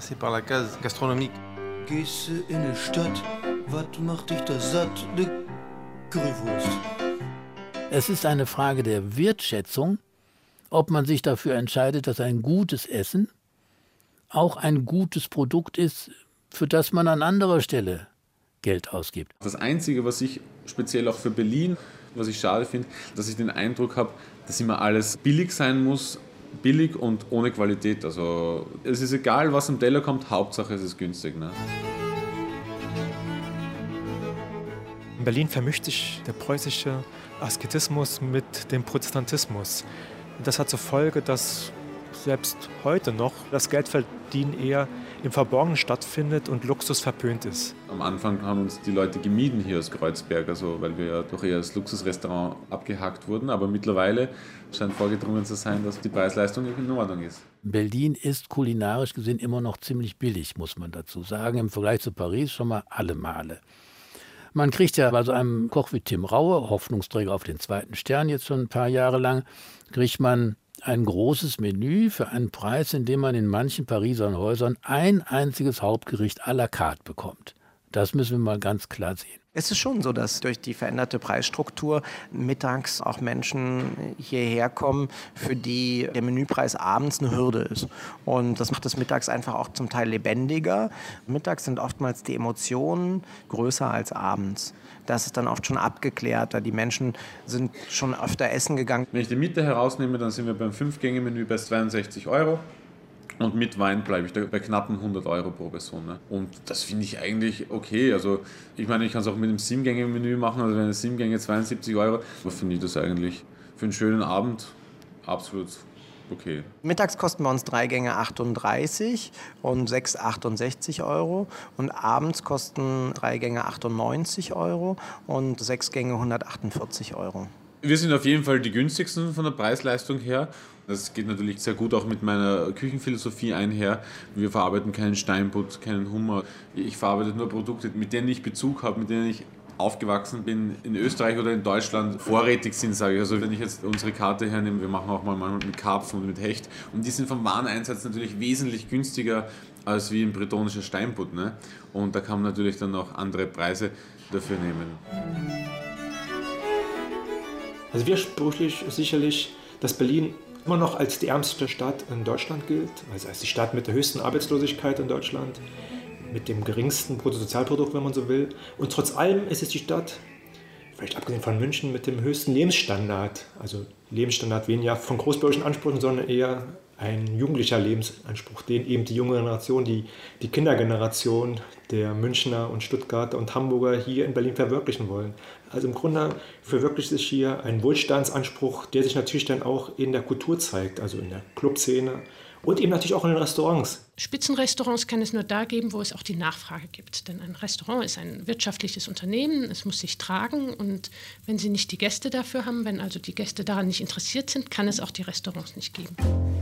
Gehst du in die Stadt, was macht dich da satt? De Currywurst. Es ist eine Frage der Wertschätzung, ob man sich dafür entscheidet, dass ein gutes Essen auch ein gutes Produkt ist, für das man an anderer Stelle Geld ausgibt. Das Einzige, was ich speziell auch für Berlin, was ich schade finde, dass ich den Eindruck habe, dass immer alles billig sein muss, billig und ohne Qualität. Also es ist egal, was am Teller kommt, Hauptsache es ist günstig. Ne? In Berlin vermischt sich der preußische Asketismus mit dem Protestantismus. Das hat zur Folge, dass selbst heute noch das Geldverdienen eher im Verborgenen stattfindet und Luxus verpönt ist. Am Anfang haben uns die Leute gemieden hier aus Kreuzberg, also weil wir ja doch eher als Luxusrestaurant abgehakt wurden. Aber mittlerweile scheint vorgedrungen zu sein, dass die Preis-Leistung in Ordnung ist. Berlin ist kulinarisch gesehen immer noch ziemlich billig, muss man dazu sagen. Im Vergleich zu Paris schon mal alle Male. Man kriegt ja bei so einem Koch wie Tim Raue, Hoffnungsträger auf den 2. Stern jetzt schon ein paar Jahre lang, kriegt man ein großes Menü für einen Preis, in dem man in manchen Pariser Häusern ein einziges Hauptgericht à la carte bekommt. Das müssen wir mal ganz klar sehen. Es ist schon so, dass durch die veränderte Preisstruktur mittags auch Menschen hierher kommen, für die der Menüpreis abends eine Hürde ist. Und das macht es mittags einfach auch zum Teil lebendiger. Mittags sind oftmals die Emotionen größer als abends. Das ist dann oft schon abgeklärter. Die Menschen sind schon öfter essen gegangen. Wenn ich die Miete herausnehme, dann sind wir beim 5-Gänge-Menü bei 62 €. Und mit Wein bleibe ich da bei knappen 100 € pro Person. Ne? Und das finde ich eigentlich okay. Also ich meine, ich kann es auch mit einem 7-Gänge-Menü machen, also wenn es 7 Gänge 72 €. Aber finde ich das eigentlich für einen schönen Abend absolut okay. Mittags kosten bei uns 3 Gänge 38 und 6 68 € und abends kosten 3 Gänge 98 € und 6 Gänge 148 €. Wir sind auf jeden Fall die günstigsten von der Preis-Leistung her. Das geht natürlich sehr gut auch mit meiner Küchenphilosophie einher. Wir verarbeiten keinen Steinbutt, keinen Hummer. Ich verarbeite nur Produkte, mit denen ich Bezug habe, mit denen ich aufgewachsen bin, in Österreich oder in Deutschland vorrätig sind, sage ich. Also wenn ich jetzt unsere Karte hernehme, wir machen auch mal mit Karpfen und mit Hecht. Und die sind vom Wareneinsatz natürlich wesentlich günstiger als wie ein bretonischer Steinbutt. Ne? Und da kann man natürlich dann auch andere Preise dafür nehmen. Also widersprüchlich ist sicherlich, dass Berlin immer noch als die ärmste Stadt in Deutschland gilt, also als die Stadt mit der höchsten Arbeitslosigkeit in Deutschland, mit dem geringsten Bruttosozialprodukt, wenn man so will. Und trotz allem ist es die Stadt, vielleicht abgesehen von München, mit dem höchsten Lebensstandard. Also Lebensstandard weniger von großbürgerlichen Ansprüchen, sondern eher ein jugendlicher Lebensanspruch, den eben die junge Generation, die Kindergeneration der Münchner und Stuttgarter und Hamburger hier in Berlin verwirklichen wollen. Also im Grunde verwirklicht sich hier ein Wohlstandsanspruch, der sich natürlich dann auch in der Kultur zeigt, also in der Clubszene und eben natürlich auch in den Restaurants. Spitzenrestaurants kann es nur da geben, wo es auch die Nachfrage gibt. Denn ein Restaurant ist ein wirtschaftliches Unternehmen, es muss sich tragen. Und wenn Sie nicht die Gäste dafür haben, wenn also die Gäste daran nicht interessiert sind, kann es auch die Restaurants nicht geben.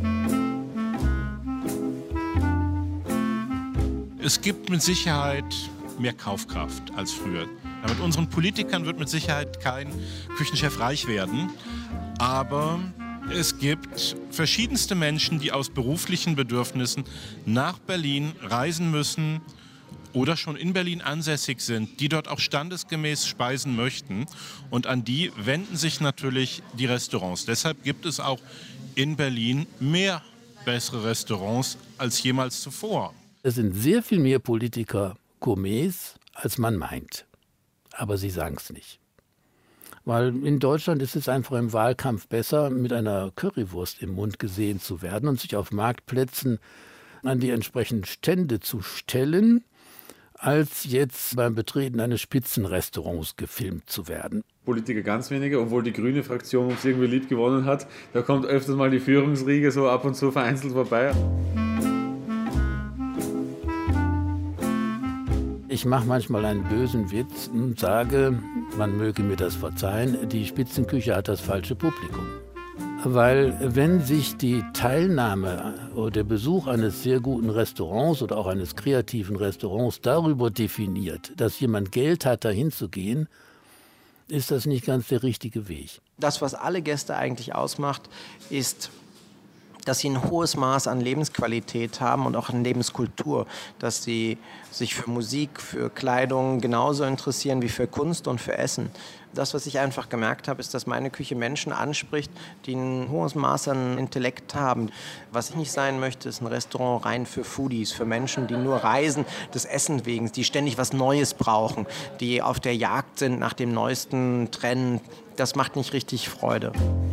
Es gibt mit Sicherheit mehr Kaufkraft als früher. Mit unseren Politikern wird mit Sicherheit kein Küchenchef reich werden, aber es gibt verschiedenste Menschen, die aus beruflichen Bedürfnissen nach Berlin reisen müssen oder schon in Berlin ansässig sind, die dort auch standesgemäß speisen möchten. Und an die wenden sich natürlich die Restaurants. Deshalb gibt es auch in Berlin mehr bessere Restaurants als jemals zuvor. Es sind sehr viel mehr Politiker Gourmets, als man meint. Aber sie sagen es nicht. Weil in Deutschland ist es einfach im Wahlkampf besser, mit einer Currywurst im Mund gesehen zu werden und sich auf Marktplätzen an die entsprechenden Stände zu stellen, als jetzt beim Betreten eines Spitzenrestaurants gefilmt zu werden. Politiker ganz wenige, obwohl die grüne Fraktion uns irgendwie lieb gewonnen hat. Da kommt öfters mal die Führungsriege so ab und zu vereinzelt vorbei. Ich mache manchmal einen bösen Witz und sage, man möge mir das verzeihen, die Spitzenküche hat das falsche Publikum. Weil wenn sich die Teilnahme oder der Besuch eines sehr guten Restaurants oder auch eines kreativen Restaurants darüber definiert, dass jemand Geld hat, dahin zu gehen, ist das nicht ganz der richtige Weg. Das, was alle Gäste eigentlich ausmacht, ist, dass sie ein hohes Maß an Lebensqualität haben und auch an Lebenskultur, dass sie sich für Musik, für Kleidung genauso interessieren wie für Kunst und für Essen. Das, was ich einfach gemerkt habe, ist, dass meine Küche Menschen anspricht, die ein hohes Maß an Intellekt haben. Was ich nicht sein möchte, ist ein Restaurant rein für Foodies, für Menschen, die nur reisen des Essens wegen, die ständig was Neues brauchen, die auf der Jagd sind nach dem neuesten Trend. Das macht nicht richtig Freude.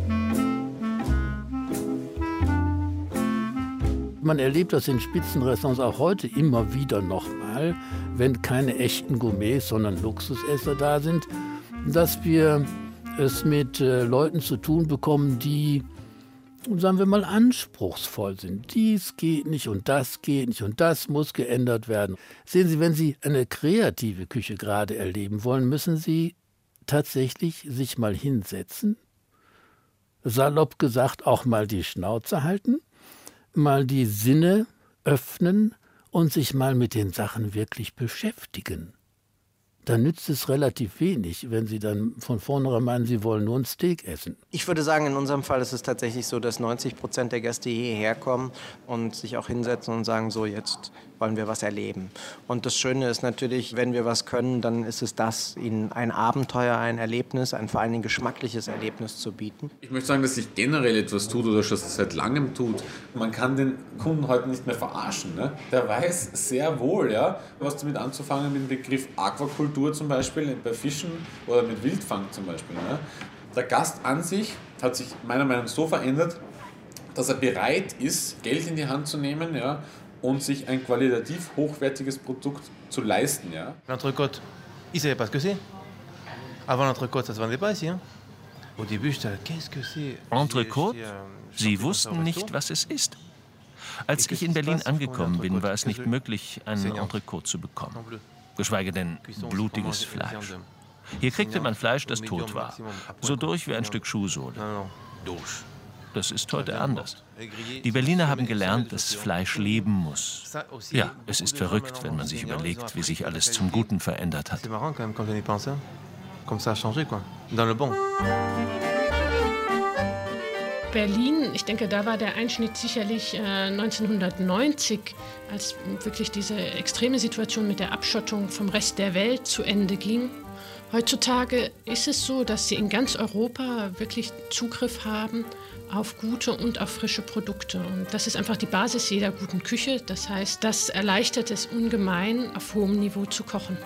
Man erlebt das in Spitzenrestaurants auch heute immer wieder nochmal, wenn keine echten Gourmets, sondern Luxusesser da sind, dass wir es mit Leuten zu tun bekommen, die, sagen wir mal, anspruchsvoll sind. Dies geht nicht und das geht nicht und das muss geändert werden. Sehen Sie, wenn Sie eine kreative Küche gerade erleben wollen, müssen Sie tatsächlich sich mal hinsetzen, salopp gesagt auch mal die Schnauze halten, mal die Sinne öffnen und sich mal mit den Sachen wirklich beschäftigen. Dann nützt es relativ wenig, wenn Sie dann von vornherein meinen, Sie wollen nur ein Steak essen. Ich würde sagen, in unserem Fall ist es tatsächlich so, dass 90% der Gäste hierher kommen und sich auch hinsetzen und sagen, so jetzt wollen wir was erleben. Und das Schöne ist natürlich, wenn wir was können, dann ist es das, ihnen ein Abenteuer, ein Erlebnis, ein vor allen Dingen geschmackliches Erlebnis zu bieten. Ich möchte sagen, dass sich generell etwas tut oder schon seit langem tut. Man kann den Kunden heute nicht mehr verarschen. Ne? Der weiß sehr wohl, ja, was damit anzufangen mit dem Begriff Aquakultur zum Beispiel, bei Fischen oder mit Wildfang zum Beispiel. Ne? Der Gast an sich hat sich meiner Meinung nach so verändert, dass er bereit ist, Geld in die Hand zu nehmen, ja, und sich ein qualitativ hochwertiges Produkt zu leisten. Ja. L'entrecôte, ils savaient pas ce que c'est. Avant l'entrecôte, ça se vendait pas ici. Hein? Au début, j'étais, qu'est-ce que c'est? Entrecôte? Sie wussten nicht, was es ist. Als ich in Berlin angekommen bin, war es nicht möglich, einen Entrecôte zu bekommen. Geschweige denn blutiges Fleisch. Hier kriegte man Fleisch, das tot war. So durch wie ein Stück Schuhsohle. Das ist heute anders. Die Berliner haben gelernt, dass Fleisch leben muss. Ja, es ist verrückt, wenn man sich überlegt, wie sich alles zum Guten verändert hat. Berlin, ich denke, da war der Einschnitt sicherlich 1990, als wirklich diese extreme Situation mit der Abschottung vom Rest der Welt zu Ende ging. Heutzutage ist es so, dass sie in ganz Europa wirklich Zugriff haben auf gute und auf frische Produkte. Und das ist einfach die Basis jeder guten Küche. Das heißt, das erleichtert es ungemein, auf hohem Niveau zu kochen.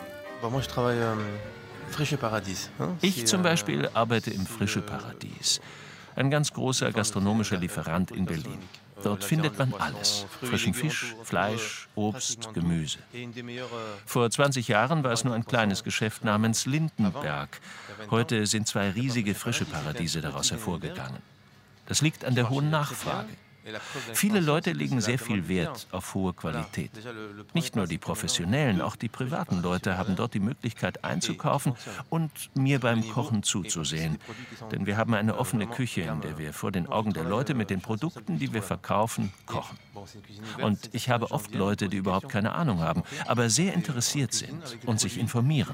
Ich zum Beispiel arbeite im Frische Paradies. Ein ganz großer gastronomischer Lieferant in Berlin. Dort findet man alles. Frischen Fisch, Fleisch, Obst, Gemüse. Vor 20 Jahren war es nur ein kleines Geschäft namens Lindenberg. Heute sind 2 riesige Frische Paradiese daraus hervorgegangen. Das liegt an der hohen Nachfrage. Viele Leute legen sehr viel Wert auf hohe Qualität. Nicht nur die Professionellen, auch die privaten Leute haben dort die Möglichkeit einzukaufen und mir beim Kochen zuzusehen. Denn wir haben eine offene Küche, in der wir vor den Augen der Leute mit den Produkten, die wir verkaufen, kochen. Und ich habe oft Leute, die überhaupt keine Ahnung haben, aber sehr interessiert sind und sich informieren.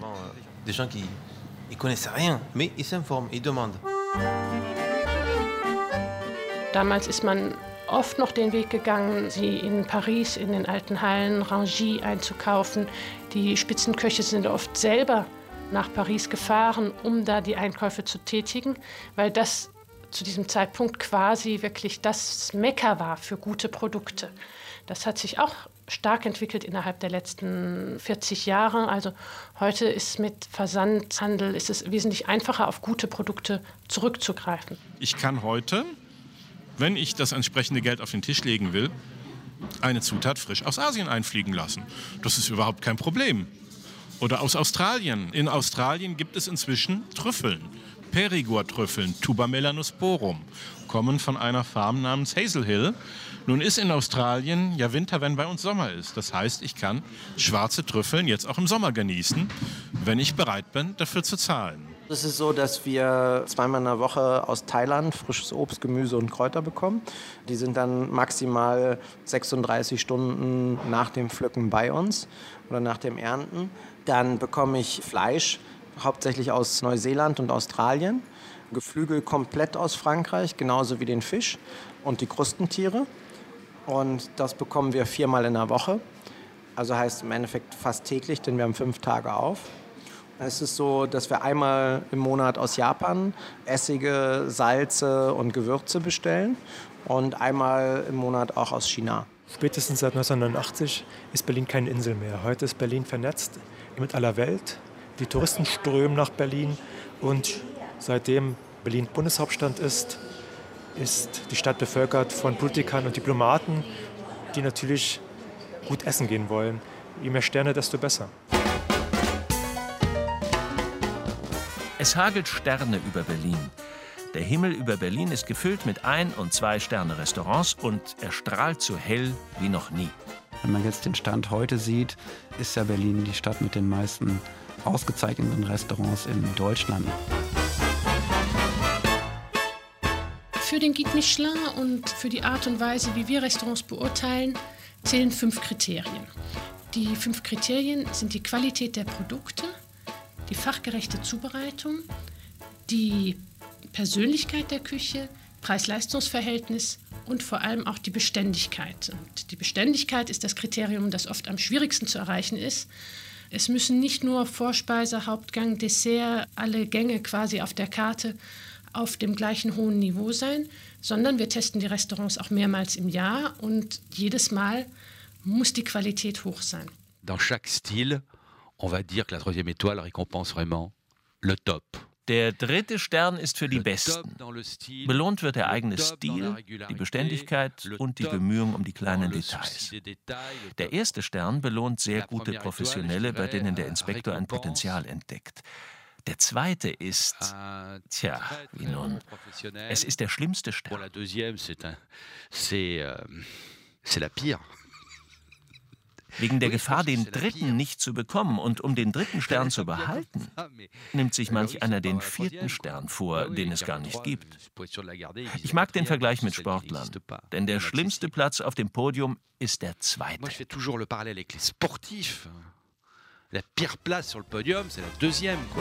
Damals ist man oft noch den Weg gegangen, sie in Paris, in den alten Hallen Rangy einzukaufen. Die Spitzenköche sind oft selber nach Paris gefahren, um da die Einkäufe zu tätigen, weil das zu diesem Zeitpunkt quasi wirklich das Mekka war für gute Produkte. Das hat sich auch stark entwickelt innerhalb der letzten 40 Jahre. Also heute ist mit Versandhandel ist es wesentlich einfacher, auf gute Produkte zurückzugreifen. Ich kann heute, wenn ich das entsprechende Geld auf den Tisch legen will, eine Zutat frisch aus Asien einfliegen lassen. Das ist überhaupt kein Problem. Oder aus Australien. In Australien gibt es inzwischen Trüffeln. Perigord-Trüffeln, Tuber melanosporum, kommen von einer Farm namens Hazel Hill. Nun ist in Australien ja Winter, wenn bei uns Sommer ist. Das heißt, ich kann schwarze Trüffeln jetzt auch im Sommer genießen, wenn ich bereit bin, dafür zu zahlen. Es ist so, dass wir zweimal in der Woche aus Thailand frisches Obst, Gemüse und Kräuter bekommen. Die sind dann maximal 36 Stunden nach dem Pflücken bei uns oder nach dem Ernten. Dann bekomme ich Fleisch, hauptsächlich aus Neuseeland und Australien. Geflügel komplett aus Frankreich, genauso wie den Fisch und die Krustentiere. Und das bekommen wir 4-mal in der Woche. Also heißt im Endeffekt fast täglich, denn wir haben 5 Tage auf. Es ist so, dass wir einmal im Monat aus Japan Essige, Salze und Gewürze bestellen und einmal im Monat auch aus China. Spätestens seit 1989 ist Berlin keine Insel mehr. Heute ist Berlin vernetzt mit aller Welt. Die Touristen strömen nach Berlin und seitdem Berlin Bundeshauptstadt ist die Stadt bevölkert von Politikern und Diplomaten, die natürlich gut essen gehen wollen. Je mehr Sterne, desto besser. Es hagelt Sterne über Berlin. Der Himmel über Berlin ist gefüllt mit 1- und 2-Sterne-Restaurants und er strahlt so hell wie noch nie. Wenn man jetzt den Stand heute sieht, ist ja Berlin die Stadt mit den meisten ausgezeichneten Restaurants in Deutschland. Für den Guide Michelin und für die Art und Weise, wie wir Restaurants beurteilen, zählen 5 Kriterien. Die 5 Kriterien sind die Qualität der Produkte, die fachgerechte Zubereitung, die Persönlichkeit der Küche, Preis-Leistungs-Verhältnis und vor allem auch die Beständigkeit. Und die Beständigkeit ist das Kriterium, das oft am schwierigsten zu erreichen ist. Es müssen nicht nur Vorspeise, Hauptgang, Dessert, alle Gänge quasi auf der Karte auf dem gleichen hohen Niveau sein, sondern wir testen die Restaurants auch mehrmals im Jahr und jedes Mal muss die Qualität hoch sein. Dans chaque style, on va dire que la 3e étoile récompense vraiment le top. Der 3. Stern ist für die Besten. Belohnt wird der eigene Stil, die Beständigkeit und die Bemühung um die kleinen Details. Der 1. Stern belohnt sehr gute Professionelle, bei denen der Inspektor ein Potenzial entdeckt. Der 2. ist, wie nun, es ist der schlimmste Stern. C'est la pire. Wegen der Gefahr, den 3. nicht zu bekommen und um den 3. Stern zu behalten, nimmt sich manch einer den 4. Stern vor, den es gar nicht gibt. Ich mag den Vergleich mit Sportlern, denn der schlimmste Platz auf dem Podium ist der 2. Moi, je fais toujours le parallèle avec les sportifs. La pire place sur le podium, c'est la 2e, quoi.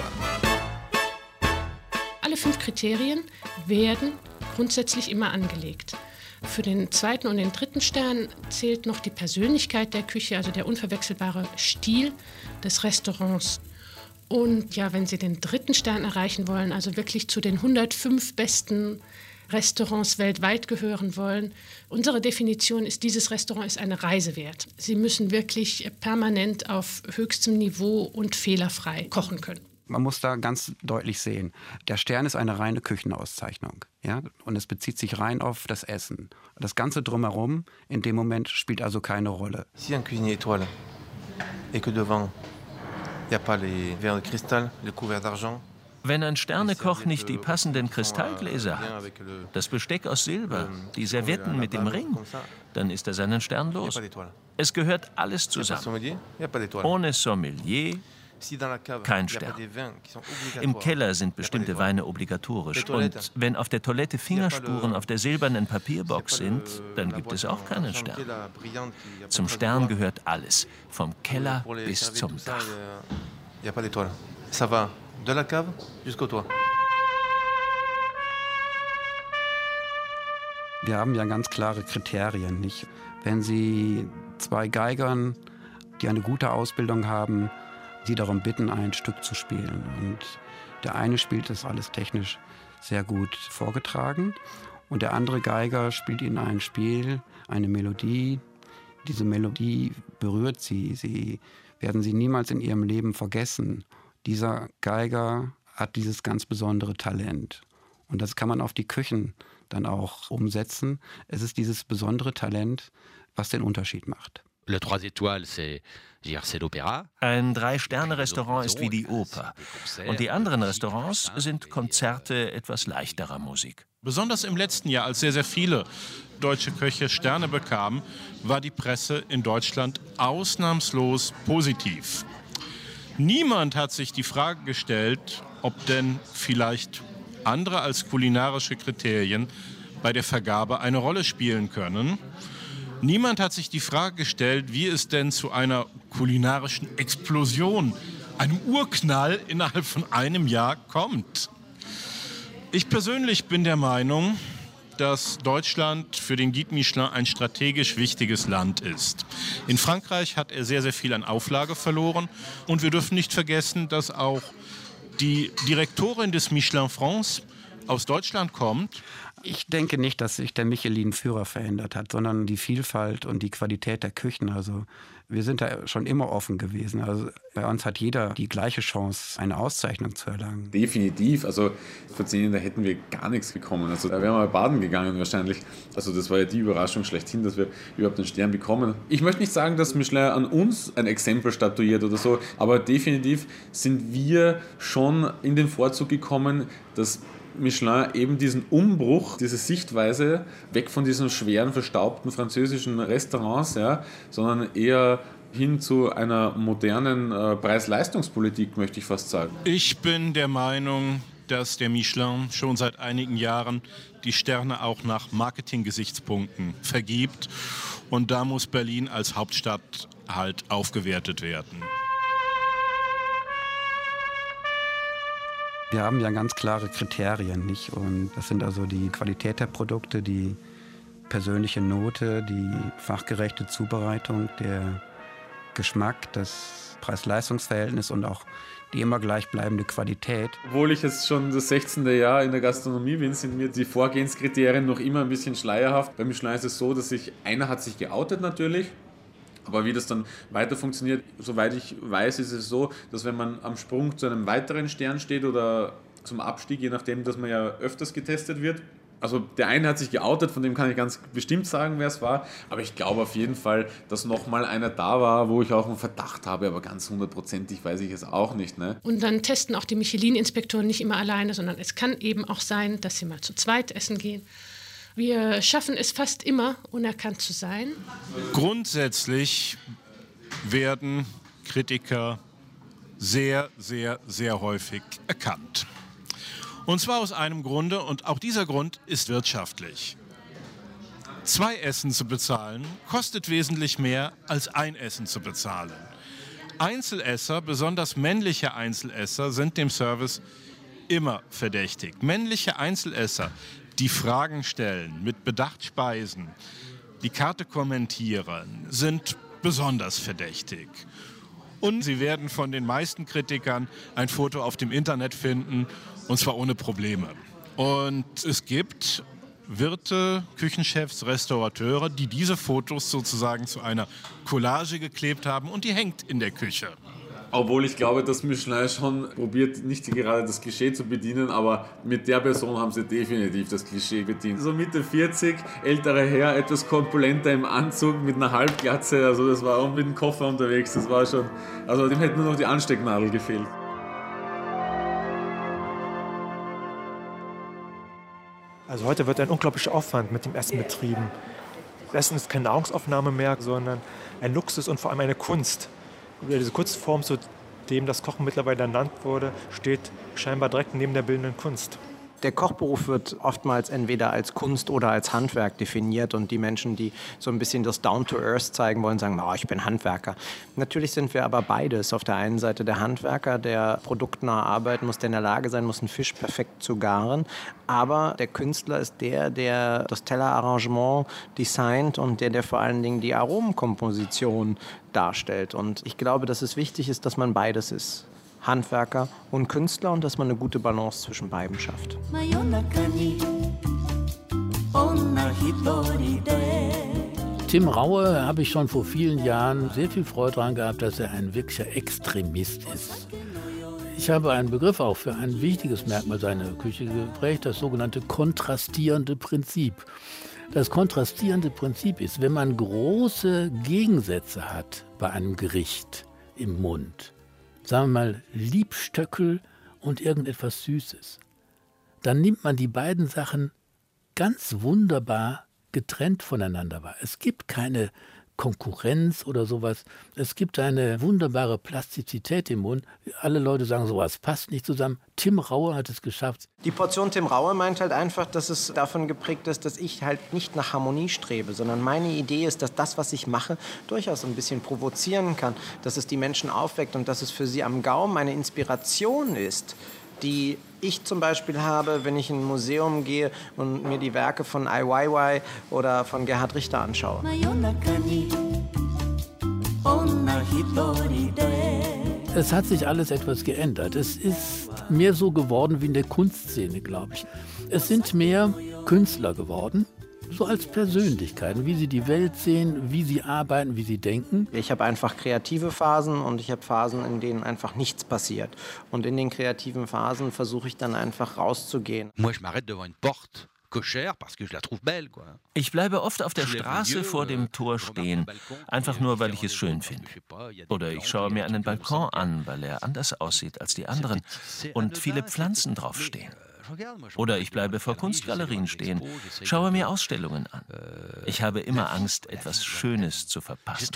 Alle 5 Kriterien werden grundsätzlich immer angelegt. Für den 2. und den 3. Stern zählt noch die Persönlichkeit der Küche, also der unverwechselbare Stil des Restaurants. Und ja, wenn Sie den 3. Stern erreichen wollen, also wirklich zu den 105 besten Restaurants weltweit gehören wollen, unsere Definition ist, dieses Restaurant ist eine Reise wert. Sie müssen wirklich permanent auf höchstem Niveau und fehlerfrei kochen können. Man muss da ganz deutlich sehen, der Stern ist eine reine Küchenauszeichnung. Ja? Und es bezieht sich rein auf das Essen. Das Ganze drumherum in dem Moment spielt also keine Rolle. Si un cuisinier étoile et que devant il n'y a pas les verres de cristal, les couverts d'argent. Wenn ein Sternekoch nicht die passenden Kristallgläser hat, das Besteck aus Silber, die Servietten mit dem Ring, dann ist er seinen Stern los. Es gehört alles zusammen. Ohne Sommelier kein Stern. Im Keller sind bestimmte Weine obligatorisch. Und wenn auf der Toilette Fingerspuren auf der silbernen Papierbox sind, dann gibt es auch keinen Stern. Zum Stern gehört alles, vom Keller bis zum Dach. De la cave jusqu'au toit. Wir haben ja ganz klare Kriterien, nicht? Wenn Sie 2 Geigern, die eine gute Ausbildung haben, Sie darum bitten, ein Stück zu spielen. Und der eine spielt das alles technisch sehr gut vorgetragen und der andere Geiger spielt Ihnen ein Spiel, eine Melodie. Diese Melodie berührt Sie. Sie werden sie niemals in Ihrem Leben vergessen. Dieser Geiger hat dieses ganz besondere Talent. Und das kann man auf die Küchen dann auch umsetzen. Es ist dieses besondere Talent, was den Unterschied macht. Le 3 étoiles, c'est l'opéra. Ein 3-Sterne-Restaurant ist wie die Oper. Und die anderen Restaurants sind Konzerte etwas leichterer Musik. Besonders im letzten Jahr, als sehr, sehr viele deutsche Köche Sterne bekamen, war die Presse in Deutschland ausnahmslos positiv. Niemand hat sich die Frage gestellt, ob denn vielleicht andere als kulinarische Kriterien bei der Vergabe eine Rolle spielen können. Niemand hat sich die Frage gestellt, wie es denn zu einer kulinarischen Explosion, einem Urknall innerhalb von einem Jahr kommt. Ich persönlich bin der Meinung, dass Deutschland für den Guide Michelin ein strategisch wichtiges Land ist. In Frankreich hat er sehr, sehr viel an Auflage verloren. Und wir dürfen nicht vergessen, dass auch die Direktorin des Michelin France aus Deutschland kommt. Ich denke nicht, dass sich der Michelin-Führer verändert hat, sondern die Vielfalt und die Qualität der Küchen. Also wir sind da schon immer offen gewesen. Also bei uns hat jeder die gleiche Chance, eine Auszeichnung zu erlangen. Definitiv. Also vor 10 Jahren, da hätten wir gar nichts bekommen. Also da wären wir baden gegangen wahrscheinlich. Also das war ja die Überraschung schlechthin, dass wir überhaupt den Stern bekommen. Ich möchte nicht sagen, dass Michelin an uns ein Exempel statuiert oder so, aber definitiv sind wir schon in den Vorzug gekommen, dass Michelin eben diesen Umbruch, diese Sichtweise weg von diesen schweren, verstaubten französischen Restaurants, ja, sondern eher hin zu einer modernen Preis-Leistungspolitik, möchte ich fast sagen. Ich bin der Meinung, dass der Michelin schon seit einigen Jahren die Sterne auch nach Marketing-Gesichtspunkten vergibt. Und da muss Berlin als Hauptstadt halt aufgewertet werden. Wir haben ja ganz klare Kriterien, nicht? Und das sind also die Qualität der Produkte, die persönliche Note, die fachgerechte Zubereitung, der Geschmack, das Preis-Leistungs-Verhältnis und auch die immer gleichbleibende Qualität. Obwohl ich jetzt schon das 16. Jahr in der Gastronomie bin, sind mir die Vorgehenskriterien noch immer ein bisschen schleierhaft. Bei Michelin ist es so, dass einer hat sich geoutet natürlich. Aber wie das dann weiter funktioniert, soweit ich weiß, ist es so, dass wenn man am Sprung zu einem weiteren Stern steht oder zum Abstieg, je nachdem, dass man ja öfters getestet wird. Also der eine hat sich geoutet, von dem kann ich ganz bestimmt sagen, wer es war. Aber ich glaube auf jeden Fall, dass nochmal einer da war, wo ich auch einen Verdacht habe, aber ganz 100%ig weiß ich es auch nicht. Ne? Und dann testen auch die Michelin-Inspektoren nicht immer alleine, sondern es kann eben auch sein, dass sie mal zu zweit essen gehen. Wir schaffen es fast immer, unerkannt zu sein. Grundsätzlich werden Kritiker sehr, sehr, sehr häufig erkannt. Und zwar aus einem Grunde, und auch dieser Grund ist wirtschaftlich. 2 Essen zu bezahlen, kostet wesentlich mehr, als ein Essen zu bezahlen. Einzelesser, besonders männliche Einzelesser, sind dem Service immer verdächtig. Männliche Einzelesser, die Fragen stellen, mit Bedacht speisen, die Karte kommentieren, sind besonders verdächtig. Und sie werden von den meisten Kritikern ein Foto auf dem Internet finden, und zwar ohne Probleme. Und es gibt Wirte, Küchenchefs, Restaurateure, die diese Fotos sozusagen zu einer Collage geklebt haben und die hängt in der Küche. Obwohl ich glaube, dass Michelin schon probiert, nicht gerade das Klischee zu bedienen, aber mit der Person haben sie definitiv das Klischee bedient. So Mitte 40, älterer Herr, etwas korpulenter im Anzug mit einer Halbglatze, also das war auch mit dem Koffer unterwegs, das war schon, also dem hätte nur noch die Anstecknadel gefehlt. Also heute wird ein unglaublicher Aufwand mit dem Essen betrieben. Das Essen ist keine Nahrungsaufnahme mehr, sondern ein Luxus und vor allem eine Kunst. Diese Kunstform, zu dem das Kochen mittlerweile ernannt wurde, steht scheinbar direkt neben der bildenden Kunst. Der Kochberuf wird oftmals entweder als Kunst oder als Handwerk definiert und die Menschen, die so ein bisschen das Down-to-Earth zeigen wollen, sagen, oh, ich bin Handwerker. Natürlich sind wir aber beides. Auf der einen Seite der Handwerker, der produktnah arbeiten muss, der in der Lage sein muss, einen Fisch perfekt zu garen. Aber der Künstler ist der das Tellerarrangement designt und der vor allen Dingen die Aromenkomposition darstellt. Und ich glaube, dass es wichtig ist, dass man beides ist. Handwerker und Künstler und dass man eine gute Balance zwischen beiden schafft. Tim Raue habe ich schon vor vielen Jahren sehr viel Freude daran gehabt, dass er ein wirklicher Extremist ist. Ich habe einen Begriff auch für ein wichtiges Merkmal seiner Küche geprägt, das sogenannte kontrastierende Prinzip. Das kontrastierende Prinzip ist, wenn man große Gegensätze hat bei einem Gericht im Mund, sagen wir mal Liebstöckel und irgendetwas Süßes, dann nimmt man die beiden Sachen ganz wunderbar getrennt voneinander wahr. Es gibt keine Konkurrenz oder sowas. Es gibt eine wunderbare Plastizität im Mund. Alle Leute sagen, sowas passt nicht zusammen. Tim Raue hat es geschafft. Die Portion Tim Raue meint halt einfach, dass es davon geprägt ist, dass ich halt nicht nach Harmonie strebe, sondern meine Idee ist, dass das, was ich mache, durchaus ein bisschen provozieren kann, dass es die Menschen aufweckt und dass es für sie am Gaumen eine Inspiration ist, die ich zum Beispiel habe, wenn ich in ein Museum gehe und mir die Werke von Ai Weiwei oder von Gerhard Richter anschaue. Es hat sich alles etwas geändert. Es ist mehr so geworden wie in der Kunstszene, glaube ich. Es sind mehr Künstler geworden, so als Persönlichkeiten, wie sie die Welt sehen, wie sie arbeiten, wie sie denken. Ich habe einfach kreative Phasen und ich habe Phasen, in denen einfach nichts passiert. Und in den kreativen Phasen versuche ich dann einfach rauszugehen. Ich bleibe oft auf der Straße vor dem Tor stehen, einfach nur, weil ich es schön finde. Oder ich schaue mir einen Balkon an, weil er anders aussieht als die anderen und viele Pflanzen draufstehen. Oder ich bleibe vor Kunstgalerien stehen, schaue mir Ausstellungen an. Ich habe immer Angst, etwas Schönes zu verpassen.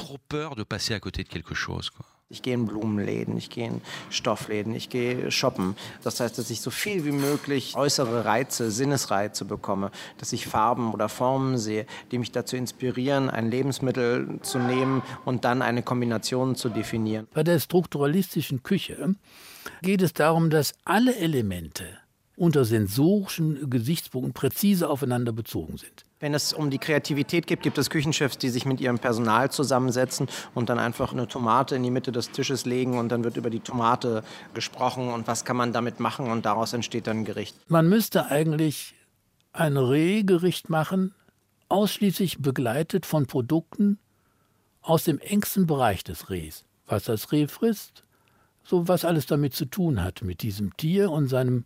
Ich gehe in Blumenläden, ich gehe in Stoffläden, ich gehe shoppen. Das heißt, dass ich so viel wie möglich äußere Reize, Sinnesreize bekomme, dass ich Farben oder Formen sehe, die mich dazu inspirieren, ein Lebensmittel zu nehmen und dann eine Kombination zu definieren. Bei der strukturalistischen Küche geht es darum, dass alle Elemente unter sensorischen Gesichtspunkten präzise aufeinander bezogen sind. Wenn es um die Kreativität geht, gibt es Küchenchefs, die sich mit ihrem Personal zusammensetzen und dann einfach eine Tomate in die Mitte des Tisches legen und dann wird über die Tomate gesprochen und was kann man damit machen und daraus entsteht dann ein Gericht. Man müsste eigentlich ein Rehgericht machen, ausschließlich begleitet von Produkten aus dem engsten Bereich des Rehs. Was das Reh frisst, so was alles damit zu tun hat, mit diesem Tier und seinem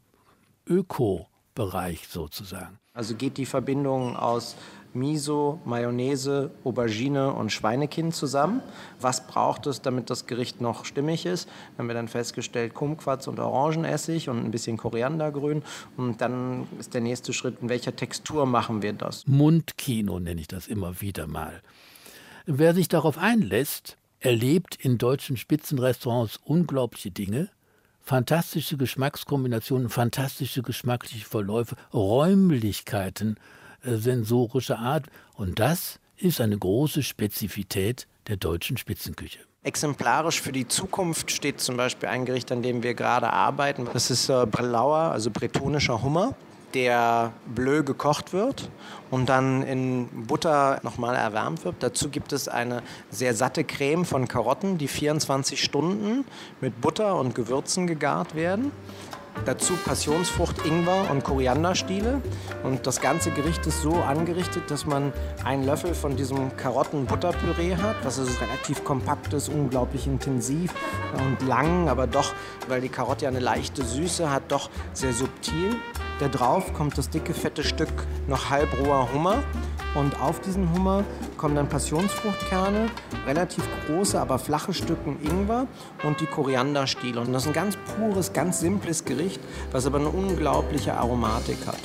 Öko-Bereich sozusagen. Also geht die Verbindung aus Miso, Mayonnaise, Aubergine und Schweinekinn zusammen. Was braucht es, damit das Gericht noch stimmig ist? Dann haben wir dann festgestellt, Kumquats und Orangenessig und ein bisschen Koriandergrün. Und dann ist der nächste Schritt, in welcher Textur machen wir das? Mundkino nenne ich das immer wieder mal. Wer sich darauf einlässt, erlebt in deutschen Spitzenrestaurants unglaubliche Dinge. Fantastische Geschmackskombinationen, fantastische geschmackliche Verläufe, Räumlichkeiten sensorischer Art. Und das ist eine große Spezifität der deutschen Spitzenküche. Exemplarisch für die Zukunft steht zum Beispiel ein Gericht, an dem wir gerade arbeiten. Das ist Brelauer, also bretonischer Hummer, der bleu gekocht wird und dann in Butter nochmal erwärmt wird. Dazu gibt es eine sehr satte Creme von Karotten, die 24 Stunden mit Butter und Gewürzen gegart werden. Dazu Passionsfrucht, Ingwer und Korianderstiele. Und das ganze Gericht ist so angerichtet, dass man einen Löffel von diesem Karotten-Butterpüree hat, was also relativ kompakt ist, unglaublich intensiv und lang, aber doch, weil die Karotte ja eine leichte Süße hat, doch sehr subtil. Da drauf kommt das dicke, fette Stück noch halbroher Hummer. Und auf diesen Hummer kommen dann Passionsfruchtkerne, relativ große, aber flache Stücken Ingwer und die Korianderstiele. Und das ist ein ganz pures, ganz simples Gericht, was aber eine unglaubliche Aromatik hat.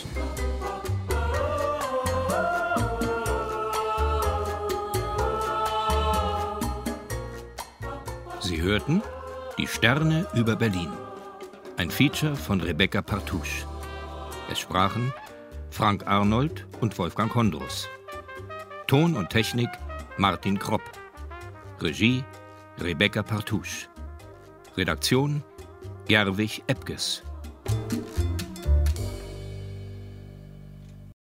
Sie hörten Die Sterne über Berlin. Ein Feature von Rebecca Partouche. Es sprachen Frank Arnold und Wolfgang Hondrus. Ton und Technik Martin Kropp. Regie Rebecca Partouche. Redaktion Gerwig Epges.